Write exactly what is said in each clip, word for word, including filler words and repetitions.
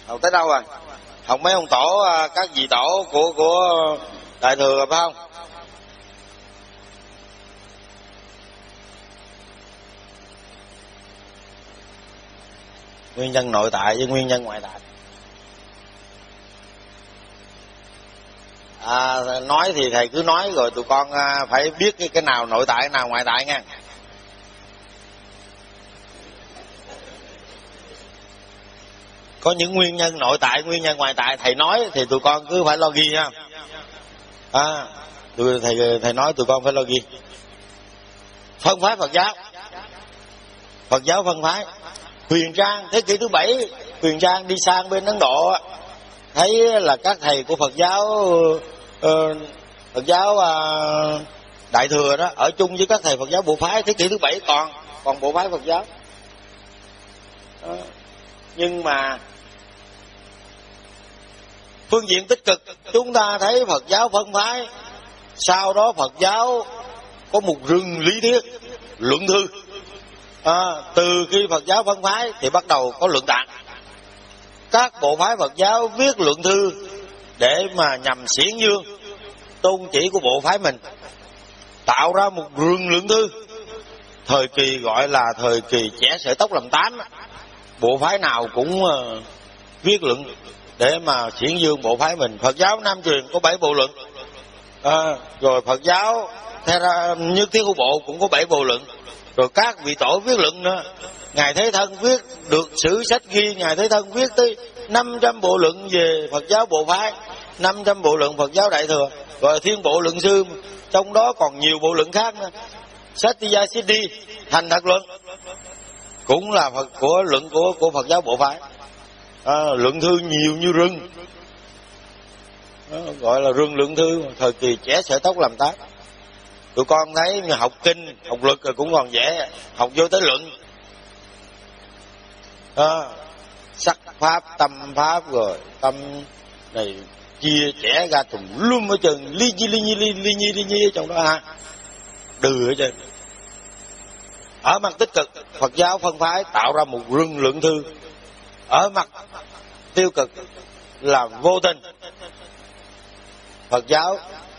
Học tới đâu rồi? Học mấy ông tổ, các vị tổ của của Đại Thừa phải không? Nguyên nhân nội tại với nguyên nhân ngoại tại. À, nói thì thầy cứ nói rồi tụi con phải biết cái, cái nào nội tại, cái nào ngoại tại nha. Có những nguyên nhân nội tại, nguyên nhân ngoại tại thầy nói thì tụi con cứ phải lo ghi nha. À, thầy thầy nói tụi con phải lo ghi. Phân phái Phật giáo, Phật giáo phân phái. Huyền Trang thế kỷ thứ bảy, Huyền Trang đi sang bên Ấn Độ, thấy là các thầy của Phật giáo uh, Phật giáo uh, Đại Thừa đó ở chung với các thầy Phật giáo bộ phái. Thế kỷ thứ bảy còn còn bộ phái Phật giáo đó. Nhưng mà phương diện tích cực chúng ta thấy Phật giáo phân phái, sau đó Phật giáo có một rừng lý thuyết luận thư. À, từ khi Phật giáo phân phái thì bắt đầu có luận tạng. Các bộ phái Phật giáo viết luận thư để mà nhằm xiển dương tôn chỉ của bộ phái mình, tạo ra một rừng luận thư. Thời kỳ gọi là thời kỳ chẻ sợi tóc làm tám, bộ phái nào cũng uh, viết luận để mà xiển dương bộ phái mình. Phật giáo Nam truyền có bảy bộ luận, à, rồi Phật giáo theo ra Nhất Thiết Hữu Bộ cũng có bảy bộ luận. Rồi các vị tổ viết luận nữa. Ngài Thế Thân viết được sử sách ghi, Ngài Thế Thân viết tới năm trăm bộ luận về Phật giáo bộ phái, năm trăm bộ luận Phật giáo Đại Thừa. Rồi Thiên Bộ Luận Sư, trong đó còn nhiều bộ luận khác nữa. Satya Siddhi, Thành Thật Luận cũng là Phật của luận của của Phật giáo bộ phái. À, luận thư nhiều như rừng. Đó, gọi là rừng luận thư. Thời kỳ chẻ sợi tóc làm táp. Tụi con thấy học kinh, học luật rồi cũng còn dễ, học vô tới luận. À, sắc pháp, tâm pháp, rồi tâm này chia chẻ ra tùm lum ở trên, ly nhi ly nhi ly nhi ly nhi ở trong đó ha, đừ ở trên. Ở mặt tích cực, Phật giáo phân phái tạo ra một rừng luận thư. Ở mặt tiêu cực là vô tình. Phật giáo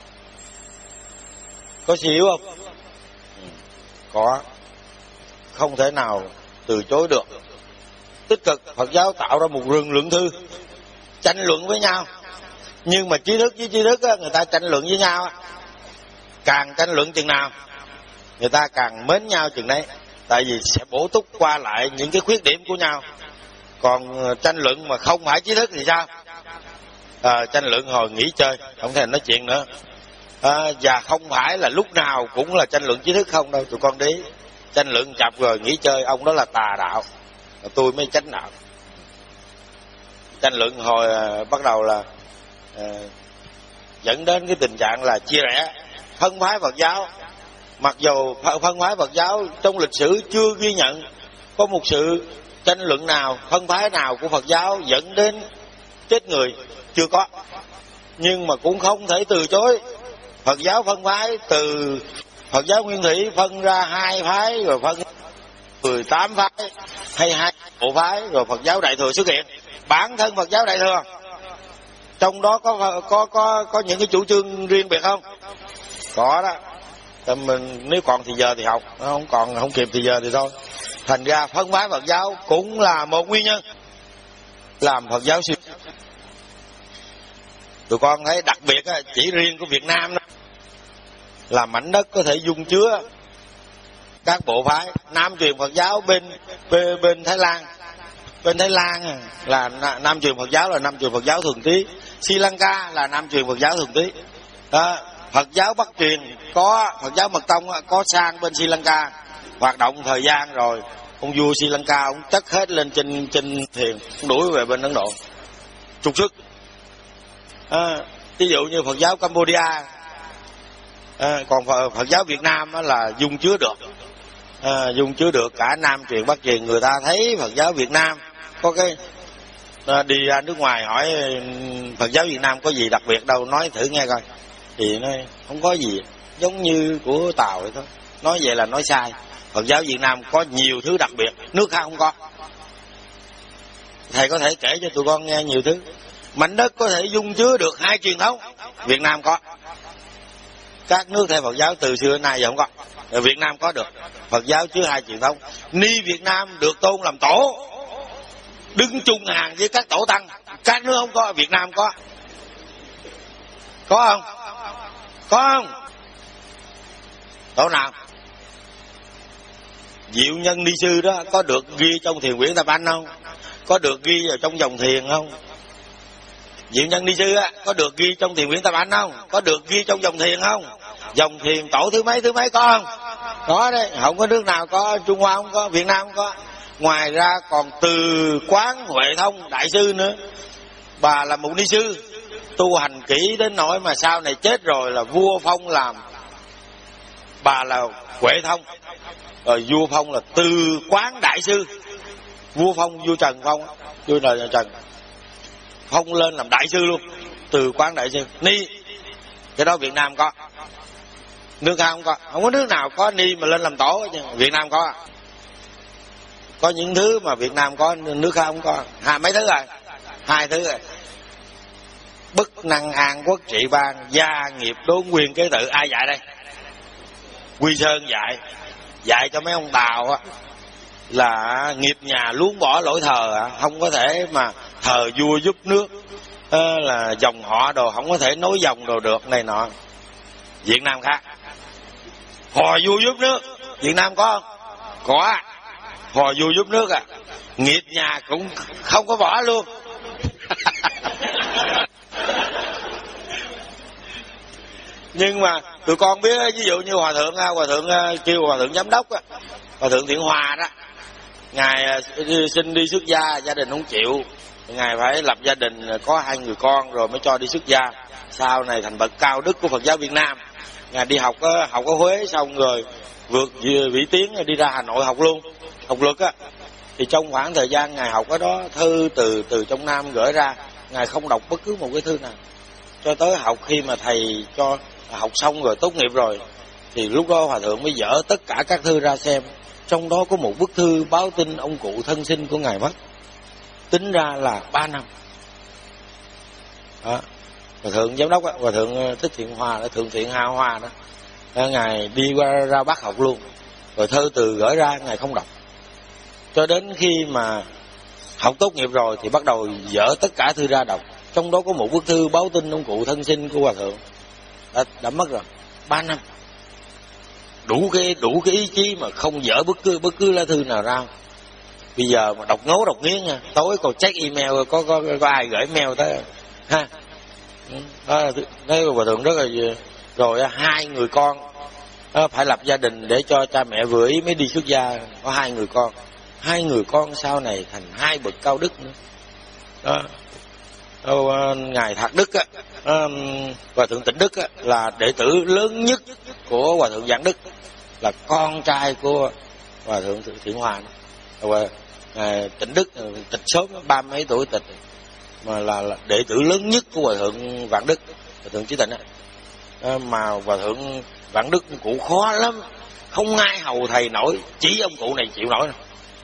có suy yếu không? Có, không thể nào từ chối được. Tích cực, Phật giáo tạo ra một rừng luận thư, tranh luận với nhau. Nhưng mà trí thức với trí thức á, người ta tranh luận với nhau, càng tranh luận chừng nào người ta càng mến nhau chừng đấy. Tại vì sẽ bổ túc qua lại những cái khuyết điểm của nhau. Còn tranh luận mà không phải trí thức thì sao? À, tranh luận hồi nghỉ chơi, không thể nói chuyện nữa. À, và không phải là lúc nào cũng là tranh luận trí thức không đâu. Tụi con đi tranh luận chập rồi nghỉ chơi, ông đó là tà đạo, tôi mới chánh đạo. Tranh luận hồi à, bắt đầu là à, dẫn đến cái tình trạng là chia rẽ, phân phái Phật giáo. Mặc dù phân phái Phật giáo trong lịch sử chưa ghi nhận có một sự tranh luận nào, phân phái nào của Phật giáo dẫn đến chết người, chưa có. Nhưng mà cũng không thể từ chối. Phật giáo phân phái, từ Phật giáo Nguyên Thủy phân ra hai phái, rồi phân mười tám phái hay hai bộ phái, rồi Phật giáo Đại Thừa xuất hiện. Bản thân Phật giáo Đại Thừa trong đó có có có có những cái chủ trương riêng biệt không? Có đó. Mình nếu còn thì giờ thì học, không còn không kịp thì giờ thì thôi. Thành ra phân phái Phật giáo cũng là một nguyên nhân làm Phật giáo suy. Tụi con thấy đặc biệt chỉ riêng của Việt Nam đó là mảnh đất có thể dung chứa các bộ phái. Nam truyền Phật giáo bên bên, bên Thái Lan, bên Thái Lan là Nam truyền Phật giáo là Nam truyền Phật giáo Thường Tí. Sri Lanka là Nam truyền Phật giáo Thường Tí. À, Phật giáo Bắc truyền có Phật giáo Mật Tông có sang bên Sri Lanka hoạt động thời gian rồi, ông vua Sri Lanka ông chất hết lên trên trên thuyền đuổi về bên Ấn Độ trục xuất. À, ví dụ như Phật giáo Cambodia, à, còn Phật, Phật giáo Việt Nam là dung chứa được, à, dung chứa được cả Nam truyền Bắc truyền. Người ta thấy Phật giáo Việt Nam có cái à, đi ra nước ngoài hỏi Phật giáo Việt Nam có gì đặc biệt đâu, nói thử nghe coi. Thì nó không có gì, giống như của Tàu vậy thôi. Nói vậy là nói sai. Phật giáo Việt Nam có nhiều thứ đặc biệt, nước khác không có. Thầy có thể kể cho tụi con nghe nhiều thứ. Mảnh đất có thể dung chứa được hai truyền thống, Việt Nam có. Các nước theo Phật giáo từ xưa đến nay giờ không có. Ở Việt Nam có được. Phật giáo chứa hai truyền thống. Ni Việt Nam được tôn làm tổ, đứng chung hàng với các tổ tăng. Các nước không có, Việt Nam có. Có không? Có không? Tổ nào? Diệu Nhân Ni Sư đó có được ghi trong Thiền Quyển Tam Anh không? Có được ghi vào trong dòng thiền không? Diệu Nhân Ni Sư á có được ghi trong Thiền Quyển Tam Anh không? Có được ghi trong dòng thiền không? Dòng thiền tổ thứ mấy thứ mấy có không? Có đấy. Không có nước nào có, Trung Hoa không có, Việt Nam không có. Ngoài ra còn Từ Quán Huệ Thông Đại Sư nữa. Bà là một ni sư, tu hành kỹ đến nỗi mà sau này chết rồi là vua phong làm. Bà là Huệ Thông, rồi vua phong là Từ Quán Đại Sư. Vua phong, vua Trần phong, vua là Trần phong lên làm đại sư luôn. Từ Quán Đại Sư ni. Cái đó Việt Nam có, nước khác không có. Không có nước nào có ni mà lên làm tổ. Việt Nam có. Có những thứ mà Việt Nam có, nước khác không có. Hai mấy thứ rồi, hai thứ rồi. Bất năng an quốc trị ban, gia nghiệp đốn quyền kế tự. Ai dạy đây? Quy Sơn dạy. Dạy cho mấy ông Tàu á là nghiệp nhà luống bỏ lỗi thờ à. Không có thể mà thờ vua giúp nước, à, là dòng họ đồ không có thể nối dòng đồ được này nọ. Việt Nam khác. Hò vua giúp nước, Việt Nam có không? Có. Hò vua giúp nước à. Nghiệp nhà cũng không có bỏ luôn. Nhưng mà tụi con biết, ví dụ như hòa thượng hòa thượng kêu hòa thượng giám đốc á, hòa thượng Thiện Hòa đó, ngài xin đi xuất gia, gia đình không chịu, ngài phải lập gia đình có hai người con rồi mới cho đi xuất gia. Sau này thành bậc cao đức của Phật giáo Việt Nam. Ngài đi học học ở Huế xong rồi vượt vĩ tiến đi ra Hà Nội học luôn, học luật á. Thì trong khoảng thời gian ngài học ở đó, thư từ từ trong Nam gửi ra, ngài không đọc bất cứ một cái thư nào. Cho tới học khi mà thầy cho học xong rồi, tốt nghiệp rồi, thì lúc đó hòa thượng mới dỡ tất cả các thư ra xem. Trong đó có một bức thư báo tin ông cụ thân sinh của ngài mất, tính ra là ba năm. Đó. Hòa thượng giám đốc á, hòa thượng Thích Thiện Hòa là thượng thiện Hào Hòa đó, đó, ngài đi qua ra Bắc học luôn, rồi thơ từ gửi ra ngài không đọc. Cho đến khi mà học tốt nghiệp rồi thì bắt đầu dỡ tất cả thư ra đọc. Trong đó có một bức thư báo tin ông cụ thân sinh của hòa thượng đã, đã mất rồi ba năm. Đủ cái đủ cái ý chí mà không dỡ bất cứ bất cứ lá thư nào ra. Bây giờ mà đọc ngố đọc nghiến nha, tối còn check email có có có ai gửi mail tới ha. Đó, đấy hòa thượng rất là rồi hai người con đó, phải lập gia đình để cho cha mẹ vừa ý mới đi xuất gia. Có hai người con, hai người con sau này thành hai bậc cao đức nữa. Đó. Đó, ngài Thạc Đức á, hòa thượng Tịnh Đức á, là đệ tử lớn nhất của hòa thượng Giảng Đức, là con trai của hòa thượng Thiện Hòa. Và ngài Tịnh Đức tịch sớm, ba mấy tuổi tịch, mà là, là đệ tử lớn nhất của hòa thượng Vạn Đức, hòa thượng Chí Tịnh á. Mà hòa thượng Vạn Đức cụ khó lắm, không ai hầu thầy nổi, chỉ ông cụ này chịu nổi.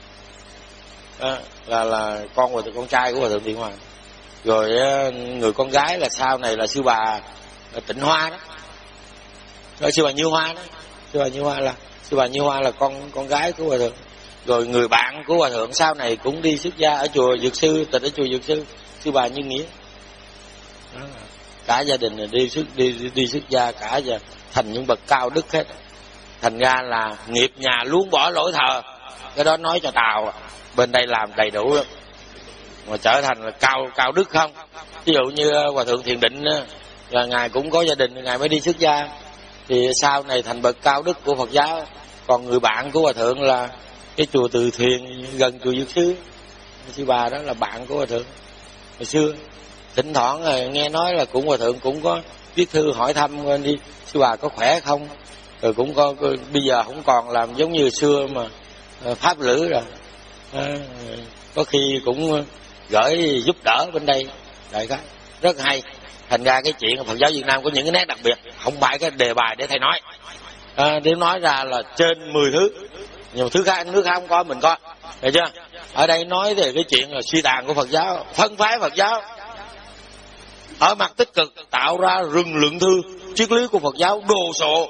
Đó, là là con hòa thượng con trai của hòa thượng Thiện Hòa. Rồi người con gái là sau này là sư bà Tịnh Hoa đó, rồi sư bà Như Hoa đó, sư bà Như Hoa là sư bà Như Hoa là con con gái của hòa thượng. Rồi người bạn của hòa thượng sau này cũng đi xuất gia ở chùa Dược Sư, tịch ở chùa Dược Sư, sư bà Như Nghĩa. Đó, cả gia đình đi xuất đi đi, đi xuất gia cả, giờ thành những bậc cao đức hết. Thành ra là nghiệp nhà luôn bỏ lỗi thờ. Cái đó nói cho Tàu, bên đây làm đầy đủ lắm. Mà trở thành là cao cao đức không. Ví dụ như hòa thượng Thiền Định là ngài cũng có gia đình, ngài mới đi xuất gia, thì sau này thành bậc cao đức của Phật giáo. Còn người bạn của hòa thượng là cái chùa Từ Thiền gần chùa Dược Sư, sư bà đó là bạn của hòa thượng hồi xưa. Thỉnh thoảng nghe nói là cũng hòa thượng cũng có viết thư hỏi thăm đi sư bà có khỏe không. Rồi cũng có, bây giờ không còn làm giống như xưa mà pháp lữ rồi. À, có khi cũng gửi giúp đỡ bên đây, đại khái rất hay. Thành ra cái chuyện Phật giáo Việt Nam có những cái nét đặc biệt, không phải cái đề bài để thầy nói. À, để nói ra là trên mười thứ, nhiều thứ khác nước khác không có, mình có, hiểu chưa? Ở đây nói về cái chuyện là suy tàn của Phật giáo, phân phái Phật giáo. Ở mặt tích cực tạo ra rừng lượng thư, triết lý của Phật giáo đồ sộ,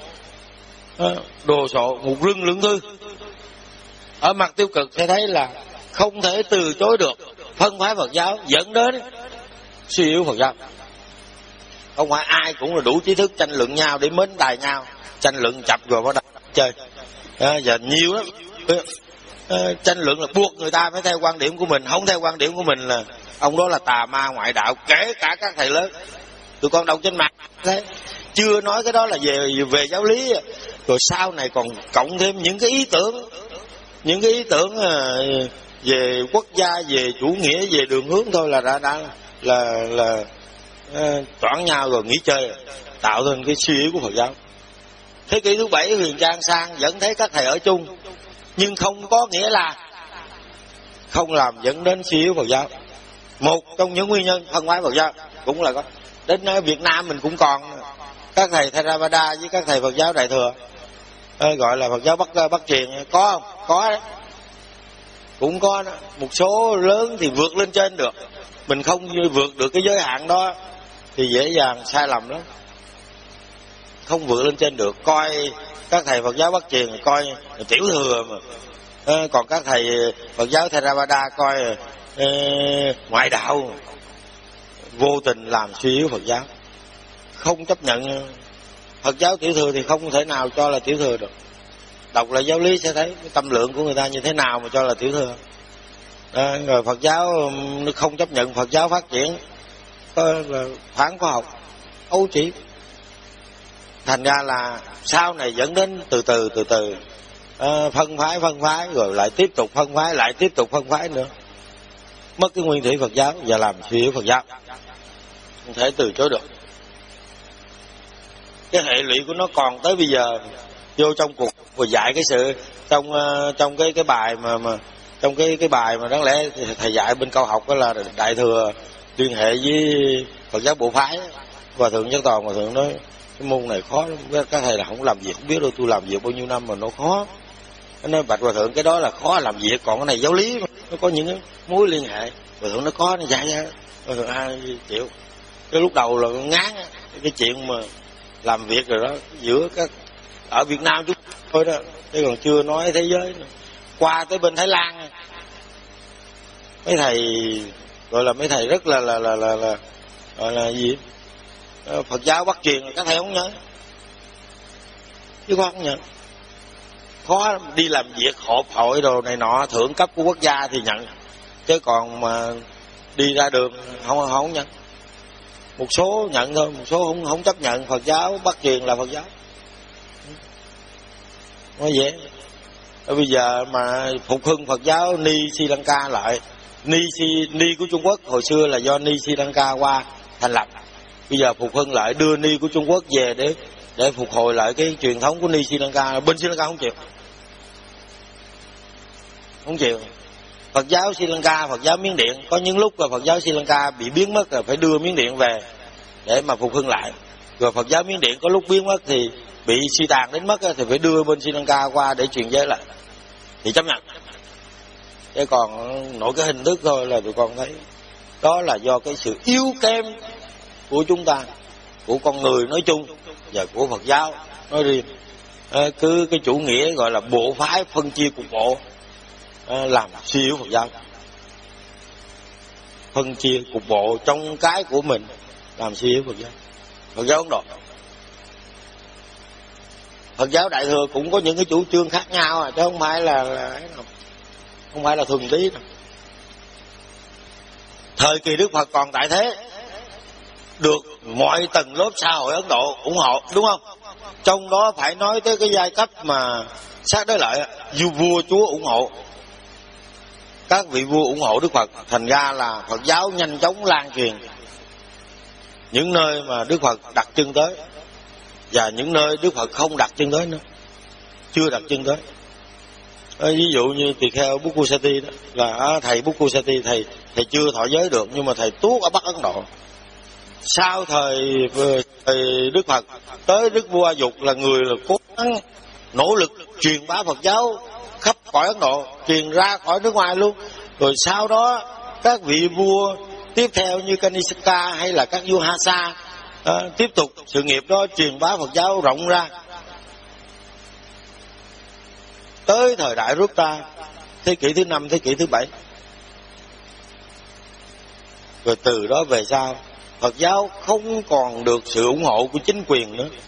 đồ sộ, một rừng lượng thư. Ở mặt tiêu cực sẽ thấy là không thể từ chối được phân phái Phật giáo, dẫn đến suy yếu Phật giáo. Không phải ai cũng là đủ trí thức tranh luận nhau để mến tài nhau, tranh luận chập rồi bắt đầu chơi. À, giờ nhiều lắm. À, tranh luận là buộc người ta phải theo quan điểm của mình, không theo quan điểm của mình là ông đó là tà ma ngoại đạo, kể cả các thầy lớn. Tụi con đọc trên mạng thế, chưa nói cái đó là về về giáo lý, rồi sau này còn cộng thêm những cái ý tưởng, những cái ý tưởng về quốc gia, về chủ nghĩa, về đường hướng thôi là đã đã là là, là toán nhau rồi nghỉ chơi, tạo thành cái suy yếu của Phật giáo. Thế kỷ thứ bảy Huyền Trang sang vẫn thấy các thầy ở chung, nhưng không có nghĩa là không làm dẫn đến suy yếu Phật giáo. Một trong những nguyên nhân phân phái Phật giáo cũng là có. Đến Việt Nam mình cũng còn các thầy Theravada với các thầy Phật giáo Đại Thừa, à, gọi là Phật giáo Bắc Bắc truyền, có không? Có đấy, cũng có đó. Một số lớn thì vượt lên trên được, mình không vượt được cái giới hạn đó thì dễ dàng sai lầm lắm. Không vượt lên trên được, coi các thầy Phật giáo Bắc truyền coi tiểu thừa mà, à, còn các thầy Phật giáo Theravada coi à, ngoại đạo, vô tình làm suy yếu Phật giáo. Không chấp nhận Phật giáo tiểu thừa thì không thể nào cho là tiểu thừa được. Đọc lại giáo lý sẽ thấy cái tâm lượng của người ta như thế nào mà cho là tiểu thừa. À, rồi Phật giáo không chấp nhận Phật giáo phát triển là phản khoa học, ấu trĩ. Thành ra là sau này dẫn đến từ từ từ từ à, phân phái phân phái rồi lại tiếp tục phân phái, lại tiếp tục phân phái nữa, mất cái nguyên thủy Phật giáo và làm suy yếu Phật giáo, không thể từ chối được. Cái hệ lụy của nó còn tới bây giờ vô trong cuộc và dạy cái sự trong uh, trong cái cái bài mà mà trong cái cái bài mà đáng lẽ thầy dạy bên cao học đó là Đại Thừa liên hệ với Phật giáo bộ phái, và thượng Giác Toàn và thượng nói cái môn này khó lắm, các thầy là không làm việc không biết đâu, tôi làm việc bao nhiêu năm mà nó khó. Nó nói bạch hòa thượng cái đó là khó làm việc, còn cái này giáo lý mà, nó có những cái mối liên hệ. Hòa thượng nó có nó dạy ra, hòa thượng ai chịu. Cái lúc đầu là ngán cái chuyện mà làm việc rồi đó giữa các ở Việt Nam chúng thôi đó, chứ còn chưa nói thế giới nữa. Qua tới bên Thái Lan mấy thầy gọi là mấy thầy rất là là là là, là gọi là gì Phật giáo Bắc truyền các thầy không nhớ, chứ không nhận. Khó đi làm việc họp hội đồ này nọ thượng cấp của quốc gia thì nhận, chứ còn mà đi ra đường không không nhận. Một số nhận thôi, một số không không chấp nhận Phật giáo Bắc truyền là Phật giáo. Nói dễ. Bây giờ mà phục hưng Phật giáo Ni Sri Lanka lại, Ni si Ni của Trung Quốc hồi xưa là do Ni Sri Lanka qua thành lập. Bây giờ phục hưng lại đưa Ni của Trung Quốc về để để phục hồi lại cái truyền thống của Ni Sri Lanka. Bên Sri Lanka không chịu, không chịu. Phật giáo Sri Lanka, Phật giáo Miến Điện, có những lúc là Phật giáo Sri Lanka bị biến mất rồi phải đưa Miến Điện về để mà phục hưng lại. Rồi Phật giáo Miến Điện có lúc biến mất thì bị suy tàn đến mất thì phải đưa bên Sri Lanka qua để truyền giới lại thì chấp nhận. Chứ còn nội cái hình thức thôi là tụi con thấy đó là do cái sự yếu kém của chúng ta, của con người nói chung và của Phật giáo nói riêng. À, cứ cái chủ nghĩa gọi là bộ phái phân chia cục bộ à, làm suy yếu Phật giáo, phân chia cục bộ trong cái của mình làm suy yếu Phật giáo. Phật giáo Ấn Độ, Phật giáo Đại Thừa cũng có những cái chủ trương khác nhau à, chứ không phải là, là không phải là thuần túy đâu. Thời kỳ Đức Phật còn tại thế, được mọi tầng lớp xã hội Ấn Độ ủng hộ, đúng không? Trong đó phải nói tới cái giai cấp mà sát đối lợi, vua vua chúa ủng hộ, các vị vua ủng hộ Đức Phật, thành ra là Phật giáo nhanh chóng lan truyền những nơi mà Đức Phật đặt chân tới, và những nơi Đức Phật không đặt chân tới nữa, chưa đặt chân tới. À, ví dụ như tỳ kheo Bukkusati đó, là thầy Bukkusati thầy thầy chưa thọ giới được, nhưng mà thầy tuốt ở Bắc Ấn Độ. Sau thời, thời Đức Phật tới Đức vua A Dục là người là cố gắng nỗ lực truyền bá Phật giáo khắp cõi Ấn Độ, truyền ra khỏi nước ngoài luôn. Rồi sau đó các vị vua tiếp theo như Kanishka hay là các vua Hasa à, tiếp tục sự nghiệp đó, truyền bá Phật giáo rộng ra. Tới thời đại Rupta, thế kỷ thứ năm, thế kỷ thứ bảy. Rồi từ đó về sau, Phật giáo không còn được sự ủng hộ của chính quyền nữa.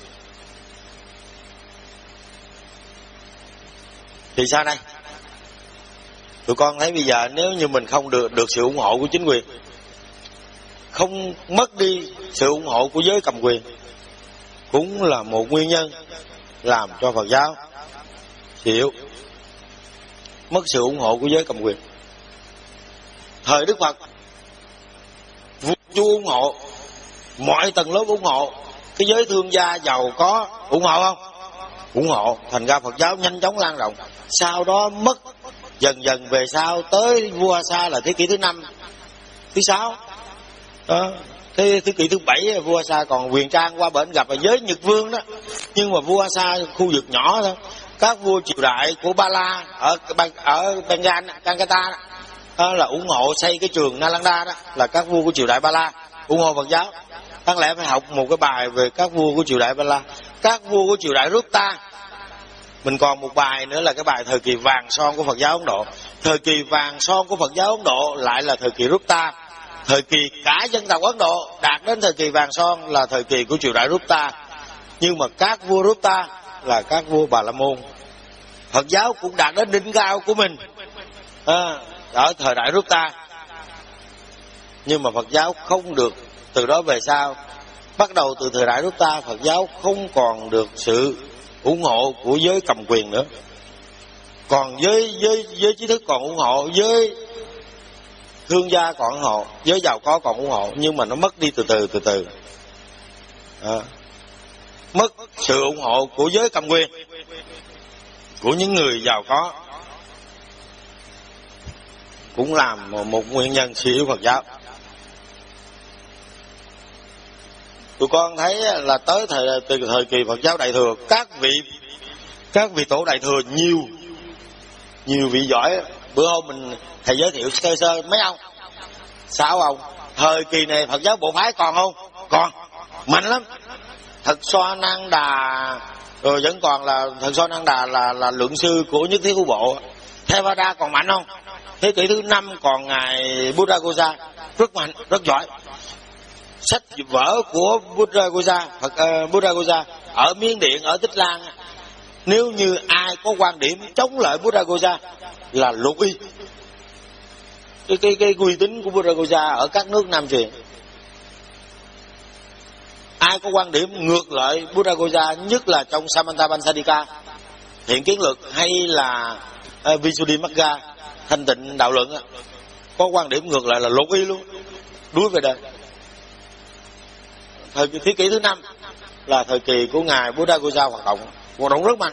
Thì sao đây? Tụi con thấy bây giờ nếu như mình không được được sự ủng hộ của chính quyền, không mất đi sự ủng hộ của giới cầm quyền, cũng là một nguyên nhân làm cho Phật giáo suy yếu. Mất sự ủng hộ của giới cầm quyền. Thời Đức Phật, vua chúa ủng hộ, mọi tầng lớp ủng hộ, cái giới thương gia giàu có ủng hộ không? Ủng hộ. Thành ra Phật giáo nhanh chóng lan rộng. Sau đó mất dần dần về sau, tới vua Sa là thế kỷ thứ năm, thứ sáu đó. Thế thế kỷ thứ bảy vua Sa còn quyền trang qua bển gặp ở giới Nhật Vương đó. Nhưng mà vua Sa khu vực nhỏ thôi. Các vua triều đại của Ba La ở ở Bengal, Calcutta đó, là ủng hộ xây cái trường Nalanda đó, là các vua của triều đại Ba La ủng hộ Phật giáo. Đáng lẽ phải học một cái bài về các vua của triều đại Ba La. Các vua của triều đại Rupta. Mình còn một bài nữa là cái bài thời kỳ vàng son của Phật giáo Ấn Độ. Thời kỳ vàng son của Phật giáo Ấn Độ lại là thời kỳ Rupta. Thời kỳ cả dân tộc Ấn Độ đạt đến thời kỳ vàng son là thời kỳ của triều đại Rupta. Nhưng mà các vua Rupta là các vua Bà La Môn. Phật giáo cũng đạt đến đỉnh cao của mình à, ở thời đại Rupta. Nhưng mà Phật giáo không được. Từ đó về sau, bắt đầu từ thời đại Rupta, Phật giáo không còn được sự ủng hộ của giới cầm quyền nữa. Còn giới giới giới trí thức còn ủng hộ, giới thương gia còn ủng hộ, giới giàu có còn ủng hộ, nhưng mà nó mất đi từ từ từ từ. À, mất sự ủng hộ của giới cầm quyền, của những người giàu có, cũng làm một nguyên nhân suy yếu Phật giáo. Tụi con thấy là tới thời từ thời kỳ Phật giáo Đại thừa, các vị các vị tổ Đại thừa nhiều nhiều vị giỏi. Bữa hôm mình thầy giới thiệu sơ sơ mấy ông, sáu ông. Thời kỳ này Phật giáo bộ phái còn không? Còn mạnh lắm. Thật Xoa Nan Đà rồi vẫn còn là Thật Xoa Nan Đà là là lượng sư của Nhất Thiết Khu Bộ. Theravada còn mạnh không? Thế kỷ thứ năm còn ngài Buddhaghosa rất mạnh, rất giỏi. Sách vở của Buddhaghosa, Phật uh, Buddhaghosa ở Miến Điện, ở Tích Lan, nếu như ai có quan điểm chống lại Buddhaghosa là lục y. Cái cái cái uy tín của Buddhaghosa ở các nước Nam truyền. Ai có quan điểm ngược lại Buddhaghosa, nhất là trong Samanta Pansadika, Thiện Kiến Lực hay là uh, Visuddhimagga, Thanh Tịnh Đạo Luận, có quan điểm ngược lại là lục y luôn, đuổi về đời. Thời kỳ thế kỷ thứ năm là thời kỳ của ngài Buddhaghosa hoạt động, hoạt động rất mạnh.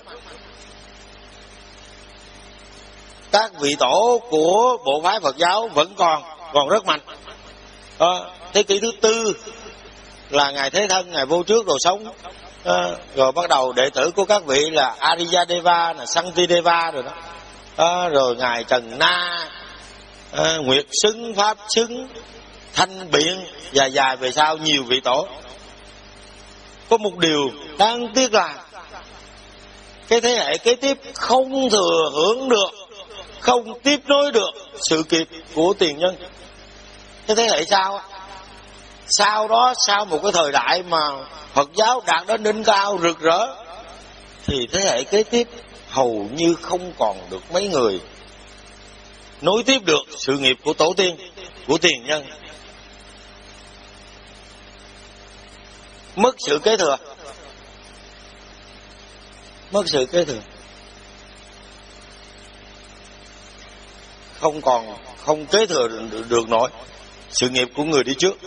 Các vị tổ của bộ phái Phật giáo vẫn còn, còn rất mạnh. À, thế kỷ thứ tư là ngài Thế Thân, ngài Vô Trước rồi sống. À, rồi bắt đầu đệ tử của các vị là Ariyadeva, là Santideva rồi đó. À, rồi ngài Trần Na, à, Nguyệt Xứng, Pháp Xứng, Thanh Biện, dài dài về sau nhiều vị tổ. Có một điều đáng tiếc là cái thế hệ kế tiếp không thừa hưởng được, không tiếp nối được sự nghiệp của tiền nhân. Cái thế hệ sau sau đó, sau một cái thời đại mà Phật giáo đạt đến đỉnh cao rực rỡ, thì thế hệ kế tiếp hầu như không còn được mấy người nối tiếp được sự nghiệp của tổ tiên, của tiền nhân. Mất sự kế thừa, mất sự kế thừa, không còn không kế thừa được, được nổi sự nghiệp của người đi trước.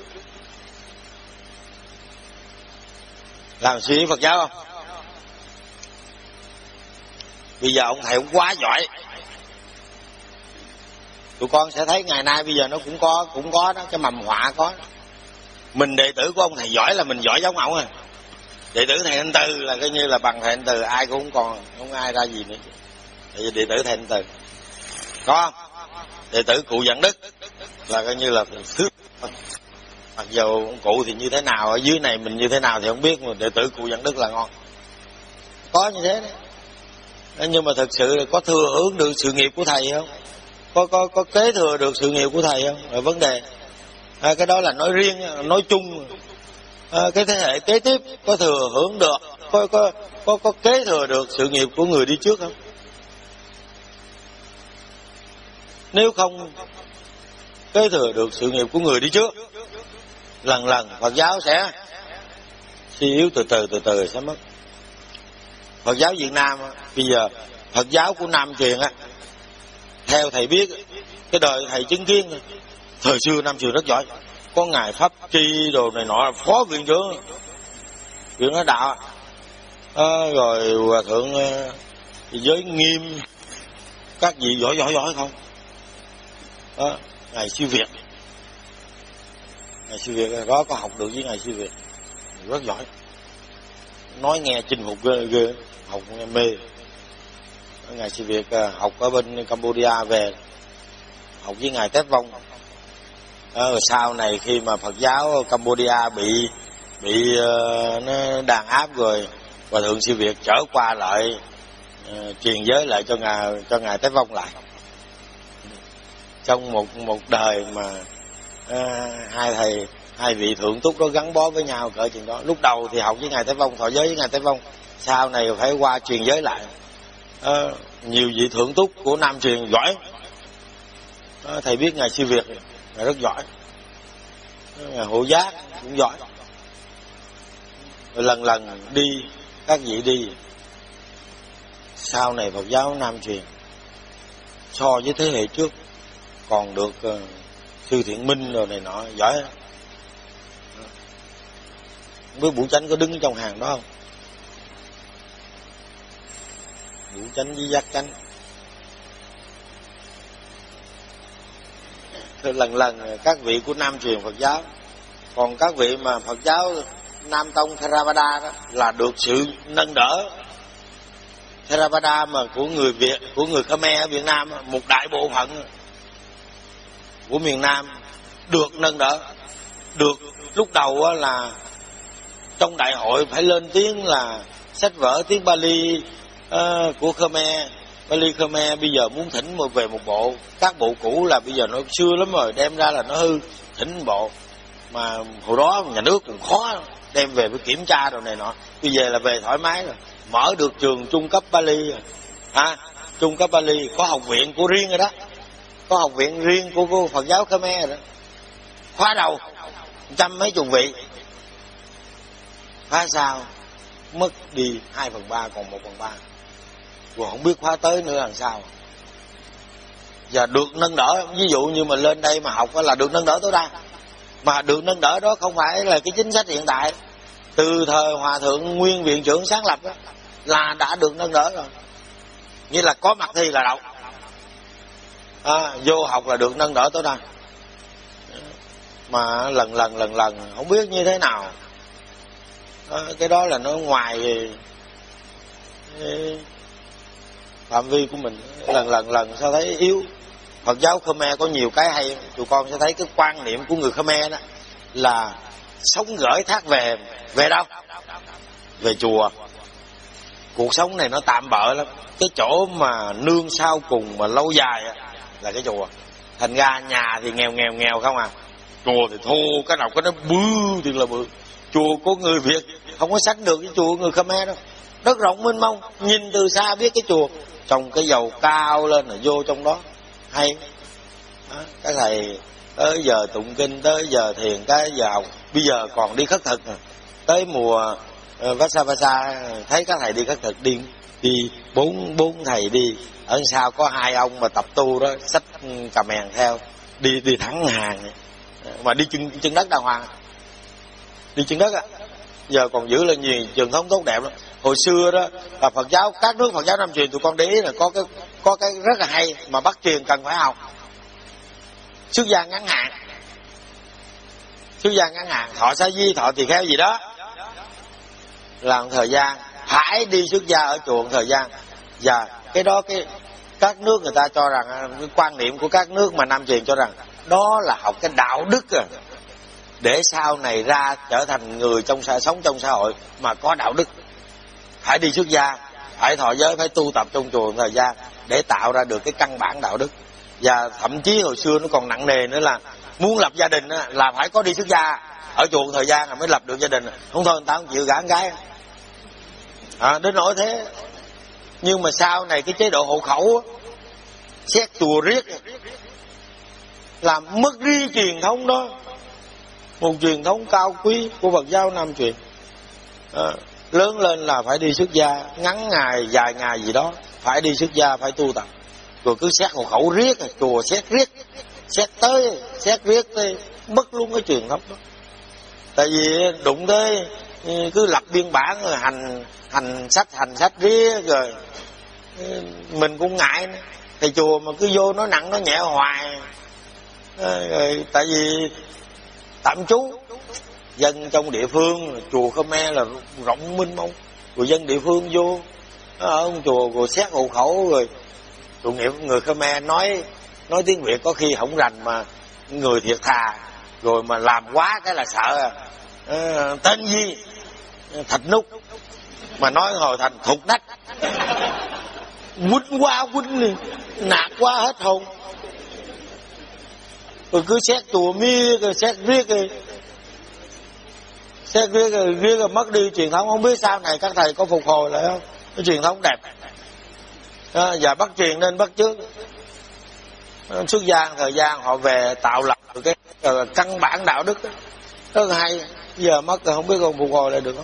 Làm suy nghĩ Phật giáo không? Bây giờ ông thầy cũng quá giỏi. Tụi con sẽ thấy ngày nay bây giờ nó cũng có cũng có đó, cái mầm họa có. Mình đệ tử của ông thầy giỏi là mình giỏi giống ổng à. Đệ tử thầy Anh Từ là coi như là bằng thầy Anh Từ, ai cũng không còn, không ai ra gì nữa. thì đệ tử thầy Thanh Từ có không? Đệ tử cụ Dẫn Đức là coi như là thứ, mặc dù ông cụ thì như thế nào, ở dưới này mình như thế nào thì không biết, mà đệ tử cụ Dẫn Đức là ngon, có như thế đấy. Nhưng mà thật sự là có thừa hưởng được sự nghiệp của thầy không, có có có kế thừa được sự nghiệp của thầy không là vấn đề. À, cái đó là nói riêng, nói chung à, cái thế hệ kế tiếp có thừa hưởng được, có có có có kế thừa được sự nghiệp của người đi trước không? Nếu không kế thừa được sự nghiệp của người đi trước, lần lần Phật giáo sẽ suy yếu, từ từ từ từ sẽ mất. Phật giáo Việt Nam bây giờ, Phật giáo của Nam truyền á, theo thầy biết, cái đời thầy chứng kiến, thời xưa Nam truyền rất giỏi, có ngài Pháp Tri đồ này nọ, phó viện trưởng viện nói đạo à, rồi hòa thượng Giới Nghiêm, các vị giỏi giỏi giỏi không đó, ngài Siêu Việt, ngài Siêu Việt đó có học được với ngài Siêu Việt, rất giỏi, nói nghe chinh phục ghê, ghê học nghe mê. Ngài Siêu Việt học ở bên Campuchia về, học với ngài Tép Vong. À, rồi sau này khi mà Phật giáo Campuchia bị bị uh, nó đàn áp rồi, Hòa thượng Siêu Việt trở qua lại uh, truyền giới lại cho ngài cho ngài Tép Vong lại. Trong một một đời mà uh, hai thầy hai vị thượng túc đó gắn bó với nhau cỡ chừng đó. Lúc đầu thì học với ngài Tép Vong, thọ giới với ngài Tép Vong, sau này phải qua truyền giới lại. Uh, nhiều vị thượng túc của Nam truyền giỏi. Uh, thầy biết ngài Siêu Việt ngài rất giỏi, ngài Hộ Giác cũng giỏi. Rồi lần lần đi các vị đi, sau này Phật giáo Nam truyền so với thế hệ trước còn được uh, Sư Thiện Minh rồi này nọ giỏi. Không biết Bủ Chánh có đứng trong hàng đó không? Bủ Chánh với Giác Chánh. Lần lần các vị của Nam truyền Phật giáo, còn các vị mà Phật giáo Nam Tông Theravada đó là được sự nâng đỡ. Theravada mà của người Việt, của người Khmer ở Việt Nam, một đại bộ phận của miền Nam được nâng đỡ. Được lúc đầu là trong đại hội phải lên tiếng là sách vở tiếng Bali uh, của Khmer, Bali Khmer bây giờ muốn thỉnh về một bộ, các bộ cũ là bây giờ nó xưa lắm rồi, đem ra là nó hư, thỉnh bộ mà hồi đó nhà nước cũng khó đem về với kiểm tra rồi này nọ, bây giờ là về thoải mái rồi, mở được trường trung cấp Bali rồi. À, trung cấp Bali có học viện của riêng rồi đó, có học viện riêng của, của Phật giáo Khmer rồi đó, khóa đầu trăm mấy chục vị, khóa sau mất đi hai phần ba còn một phần ba, rồi không biết khóa tới nữa làm sao. Giờ được nâng đỡ, ví dụ như mà lên đây mà học là được nâng đỡ tối đa, mà được nâng đỡ đó không phải là cái chính sách hiện tại, từ thời Hòa thượng Nguyên viện trưởng sáng lập đó, là đã được nâng đỡ rồi, như là có mặt thi là đậu, à, vô học là được nâng đỡ tối đa. Mà lần lần lần lần không biết như thế nào, à, cái đó là nó ngoài phạm vi của mình, lần lần lần sao thấy yếu. Phật giáo Khmer có nhiều cái hay, tụi con sẽ thấy cái quan niệm của người Khmer đó là sống gửi thác về, về đâu? Về chùa. Cuộc sống này nó tạm bợ lắm, cái chỗ mà nương sau cùng mà lâu dài là cái chùa. Thành ra nhà thì nghèo nghèo nghèo không à, chùa thì thô, cái nào có nó bự thì là bự. Chùa của người Việt không có sánh được với chùa của người Khmer đâu, rất rộng mênh mông, nhìn từ xa biết cái chùa, trồng cái dầu cao lên là vô trong đó hay đó. Các thầy tới giờ tụng kinh, tới giờ thiền, tới giờ học, bây giờ còn đi khất thực. Tới mùa uh, Vasa Vasa thấy các thầy đi khất thực, đi đi bốn bốn thầy đi, ở sau có hai ông mà tập tu đó, xách cà mèn theo, đi đi thẳng hàng mà đi chân chân đất đàng hoàng, đi chân đất á. Giờ còn giữ lên nhiều truyền thống tốt đẹp lắm. Hồi xưa đó là Phật giáo, các nước Phật giáo Nam truyền tụi con để ý là có cái có cái rất là hay mà Bắc truyền cần phải học. Xuất gia ngắn hạn, xuất gia ngắn hạn, thọ sa di, thọ tỳ kheo gì đó, làm thời gian phải đi xuất gia ở chùa thời gian, và cái đó cái các nước người ta cho rằng, cái quan niệm của các nước mà Nam truyền cho rằng đó là học cái đạo đức à, để sau này ra trở thành người trong xã sống trong xã hội mà có đạo đức. Phải đi xuất gia, phải thọ giới, phải tu tập trong chùa thời gian để tạo ra được cái căn bản đạo đức. Và thậm chí hồi xưa nó còn nặng nề nữa là muốn lập gia đình là phải có đi xuất gia ở chùa thời gian là mới lập được gia đình, không thôi người ta không chịu gả con gái à, đến nỗi thế. Nhưng mà sau này cái chế độ hộ khẩu xét chùa riết làm mất đi truyền thống đó, một truyền thống cao quý của Phật giáo Nam truyền. À, lớn lên là phải đi xuất gia, ngắn ngày dài ngày gì đó phải đi xuất gia, phải tu tập, rồi cứ xét hộ khẩu riết, chùa xét riết, xét tới xét riết tới mất luôn cái truyền thống đó. Tại vì đụng tới cứ lập biên bản rồi hành hành sách hành sách riết rồi mình cũng ngại nữa. Thầy chùa mà cứ vô nói nặng nói nhẹ hoài à, rồi, tại vì tạm trú dân trong địa phương, chùa Khmer là rộng mênh mông, rồi dân địa phương vô ở ông chùa rồi xét hộ khẩu, rồi tội nghiệp người Khmer nói nói tiếng Việt có khi không rành mà người thiệt thà, rồi mà làm quá cái là sợ à, tên gì Thạch Nút mà nói hồi thành Thục Nách, quýnh quá quýnh liền, nạt quá hết hồn. Rồi cứ xét chùa mi rồi xét riết rồi xét riết rồi riết rồi mất đi truyền thống. Không biết sau này các thầy có phục hồi lại không, cái truyền thống đẹp à, và bắt truyền nên bắt chước. Xuất gia thời gian họ về tạo lập được cái uh, căn bản đạo đức đó. Rất hay. Giờ mất rồi không biết còn phục hồi lại được không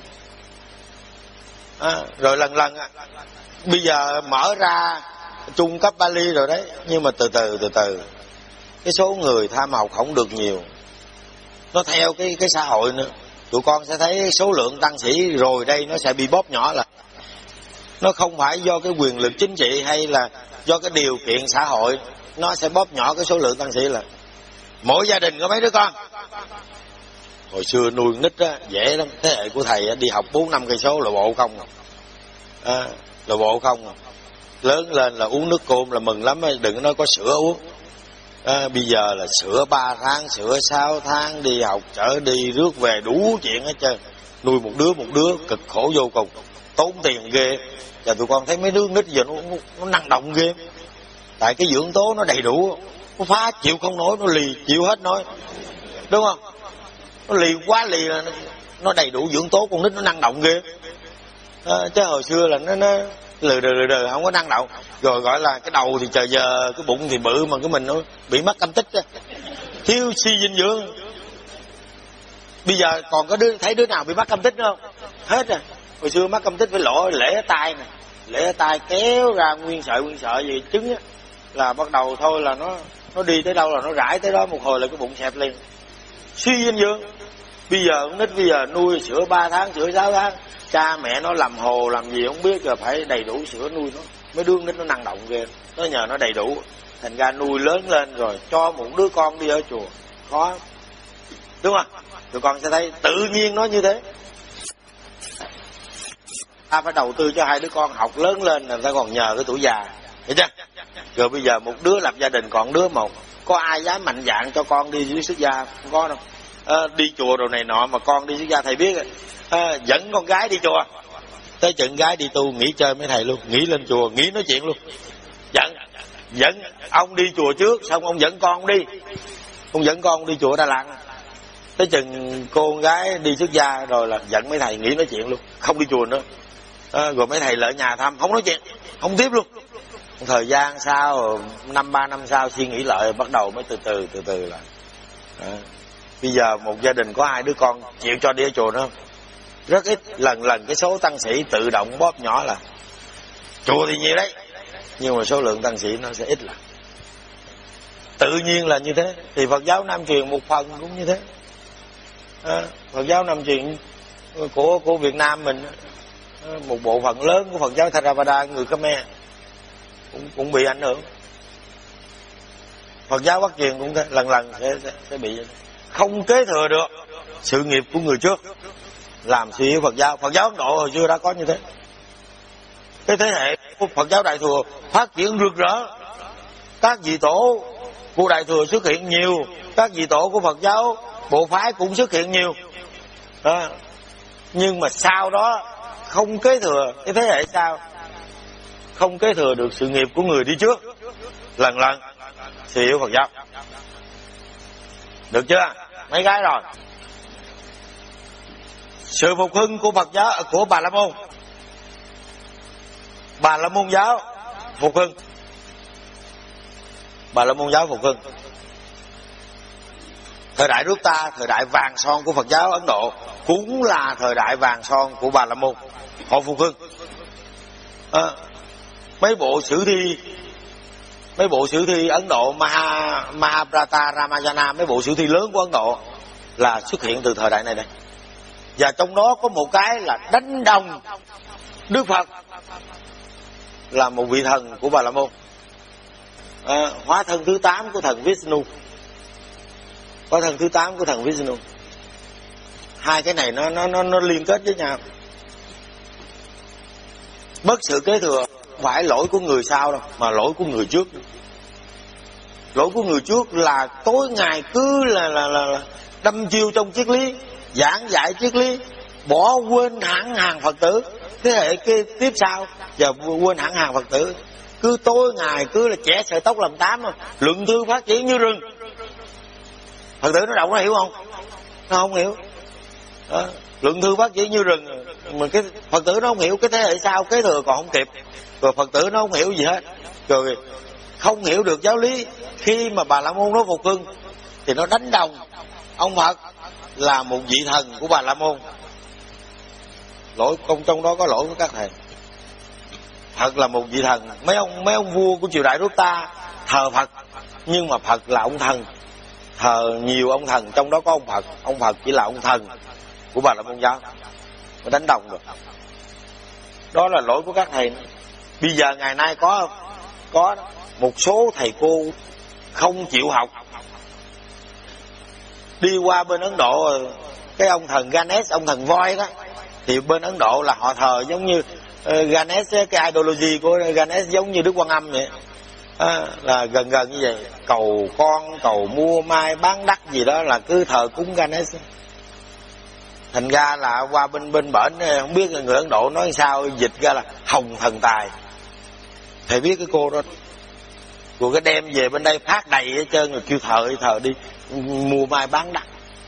à, rồi lần lần bây giờ mở ra trung cấp Bali rồi đấy, nhưng mà từ từ từ từ cái số người tham học không được nhiều, nó theo cái cái xã hội nữa. Tụi con sẽ thấy số lượng tăng sĩ rồi đây nó sẽ bị bóp nhỏ lại. Nó không phải do cái quyền lực chính trị hay là do cái điều kiện xã hội, nó sẽ bóp nhỏ cái số lượng tăng sĩ lại. Mỗi gia đình có mấy đứa con? Hồi xưa nuôi nít á dễ lắm, thế hệ của thầy á, đi học bốn năm cây số là bộ không à, là bộ không à. Lớn lên là uống nước cơm là mừng lắm, đừng nói có sữa uống à, bây giờ là sữa ba tháng, sữa sáu tháng, đi học chở đi rước về đủ chuyện hết trơn. Nuôi một đứa một đứa cực khổ vô cùng, tốn tiền ghê. Và tụi con thấy mấy đứa nít giờ nó, nó, nó năng động ghê, tại cái dưỡng tố nó đầy đủ, nó phá chịu không nổi, nó lì chịu hết nói, đúng không? Nó lì quá lì là nó đầy đủ dưỡng tố, con nít nó năng động ghê à, chứ hồi xưa là nó, nó lừ đừ lừ đừ không có năng động. Rồi gọi là cái đầu thì trời giờ, cái bụng thì bự, mà cái mình nó bị mất âm tích á, thiếu suy dinh dưỡng. Bây giờ còn có đứa thấy đứa nào bị mắc âm tích không? Hết rồi. Hồi xưa mắc âm tích phải lỗ lễ tay nè, lễ tay kéo ra nguyên sợi nguyên sợi gì trứng á, là bắt đầu thôi là nó nó đi tới đâu là nó rải tới đó, một hồi là cái bụng xẹp liền, suy dinh dưỡng. Bây giờ con nít bây giờ nuôi sữa ba tháng, sữa sáu tháng, cha mẹ nó làm hồ làm gì không biết, rồi phải đầy đủ sữa nuôi nó. Mấy đứa nít nó năng động ghê, nó nhờ nó đầy đủ, thành ra nuôi lớn lên rồi cho một đứa con đi ở chùa khó, đúng không? Tụi con sẽ thấy tự nhiên nó như thế. Ta phải đầu tư cho hai đứa con học lớn lên là ta còn nhờ cái tuổi già, hiểu chưa? Rồi bây giờ một đứa lập gia đình còn đứa một, có ai dám mạnh dạn cho con đi dưới xuất gia? Không có đâu. À, đi chùa rồi này nọ mà con đi xuất gia thầy biết à, dẫn con gái đi chùa, tới chừng gái đi tu nghỉ chơi mấy thầy luôn, nghỉ lên chùa nghỉ nói chuyện luôn. Dẫn dẫn ông đi chùa trước, xong ông dẫn con đi, ông dẫn con đi chùa Đà Lạt, tới chừng cô con gái đi xuất gia rồi là dẫn mấy thầy nghỉ nói chuyện luôn, không đi chùa nữa. À, rồi mấy thầy lại nhà thăm không nói chuyện, không tiếp luôn. Thời gian sau năm ba năm sau suy nghĩ lại bắt đầu mới từ từ từ từ lại. À, bây giờ một gia đình có hai đứa con chịu cho đi ở chùa nữa không? Rất ít. Lần lần cái số tăng sĩ tự động bóp nhỏ là chùa thì nhiều đấy, nhưng mà số lượng tăng sĩ nó sẽ ít lại. Tự nhiên là như thế. Thì Phật giáo Nam truyền một phần cũng như thế. À, Phật giáo Nam truyền của của Việt Nam mình, một bộ phận lớn của Phật giáo Theravada người Khmer cũng cũng bị ảnh hưởng. Phật giáo Bắc truyền cũng thế, lần lần sẽ sẽ, sẽ bị không kế thừa được sự nghiệp của người trước, làm suy yếu Phật giáo. Phật giáo Ấn Độ hồi xưa đã có như thế. Cái thế hệ của Phật giáo Đại Thừa phát triển rực rỡ. Các vị tổ của Đại Thừa xuất hiện nhiều, các vị tổ của Phật giáo bộ phái cũng xuất hiện nhiều đó. Nhưng mà sau đó không kế thừa, cái thế hệ sau không kế thừa được sự nghiệp của người đi trước, lần lần suy yếu Phật giáo. Được chưa? Mấy cái rồi. Sự phục hưng của Phật giáo, của Bà La Môn, Bà La Môn giáo phục hưng, Bà La Môn giáo phục hưng. Thời đại nước ta, thời đại vàng son của Phật giáo Ấn Độ, cũng là thời đại vàng son của Bà La Môn. Họ phục hưng. À, mấy bộ sử thi, mấy bộ sử thi Ấn Độ, Maha, Mahabharata, Ramayana, mấy bộ sử thi lớn của Ấn Độ là xuất hiện từ thời đại này đây. Và trong đó có một cái là đánh đồng Đức Phật là một vị thần của Bà La Môn, à, hóa thân thứ tám của thần Vishnu, hóa thân thứ tám của thần Vishnu. Hai cái này nó nó nó, nó liên kết với nhau. Mất sự kế thừa không phải lỗi của người sau đâu, mà lỗi của người trước. Lỗi của người trước là tối ngày cứ là là là, là đâm chiêu trong triết lý, giảng dạy triết lý, bỏ quên hẳn hàng Phật tử. Thế hệ kia tiếp sau giờ quên hẳn hàng Phật tử, cứ tối ngày cứ là trẻ sợi tóc làm tám thôi. Luận thư phát triển như rừng. Phật tử nó đọc nó hiểu không? Nó không hiểu đó. Luận thư phát triển như rừng, mà cái Phật tử nó không hiểu, cái thế hệ sau kế thừa còn không kịp, rồi Phật tử nó không hiểu gì hết, rồi không hiểu được giáo lý. Khi mà Bà La Môn nó phục hưng thì nó đánh đồng ông Phật là một vị thần của Bà La Môn. Lỗi công trong đó có lỗi của các thầy. Phật là một vị thần. Mấy ông mấy ông vua của triều đại nước ta thờ Phật, nhưng mà Phật là ông thần. Thờ nhiều ông thần, trong đó có ông Phật. Ông Phật chỉ là ông thần của Bà La Môn giáo. Nó đánh đồng được. Đó là lỗi của các thầy. Bây giờ ngày nay có có một số thầy cô không chịu học, đi qua bên Ấn Độ, cái ông thần Ganesh, ông thần voi đó, thì bên Ấn Độ là họ thờ giống như uh, Ganesh, cái ideology của Ganesh giống như Đức Quan Âm vậy, à, là gần gần như vậy, cầu con, cầu mua mai bán đắt gì đó là cứ thờ cúng Ganesh. Thành ra là qua bên bên bển không biết người Ấn Độ nói sao dịch ra là hồng thần tài. Thầy biết cái cô đó, rồi cái đem về bên đây phát đầy hết trơn, rồi kêu thờ đi thờ đi mua mai bán đắt.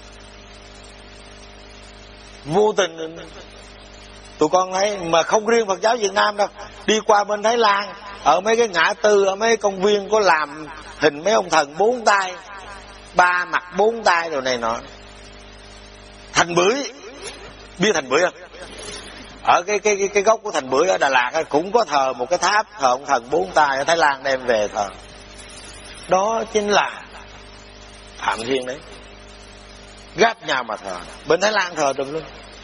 Vô tình tụi con thấy, mà không riêng Phật giáo Việt Nam đâu, đi qua bên Thái Lan, ở mấy cái ngã tư, ở mấy công viên có làm hình mấy ông thần bốn tay, ba mặt bốn tay rồi này nọ. Thành Bưởi, biết Thành Bưởi không? Ở cái cái cái, cái gốc của Thành Bưởi ở Đà Lạt cũng có thờ một cái tháp thờ ông thần bốn tay, ở Thái Lan đem về thờ. Đó chính là Phạm Thiên đấy, gáp nhà mà thờ. Bên Thái Lan thờ được luôn,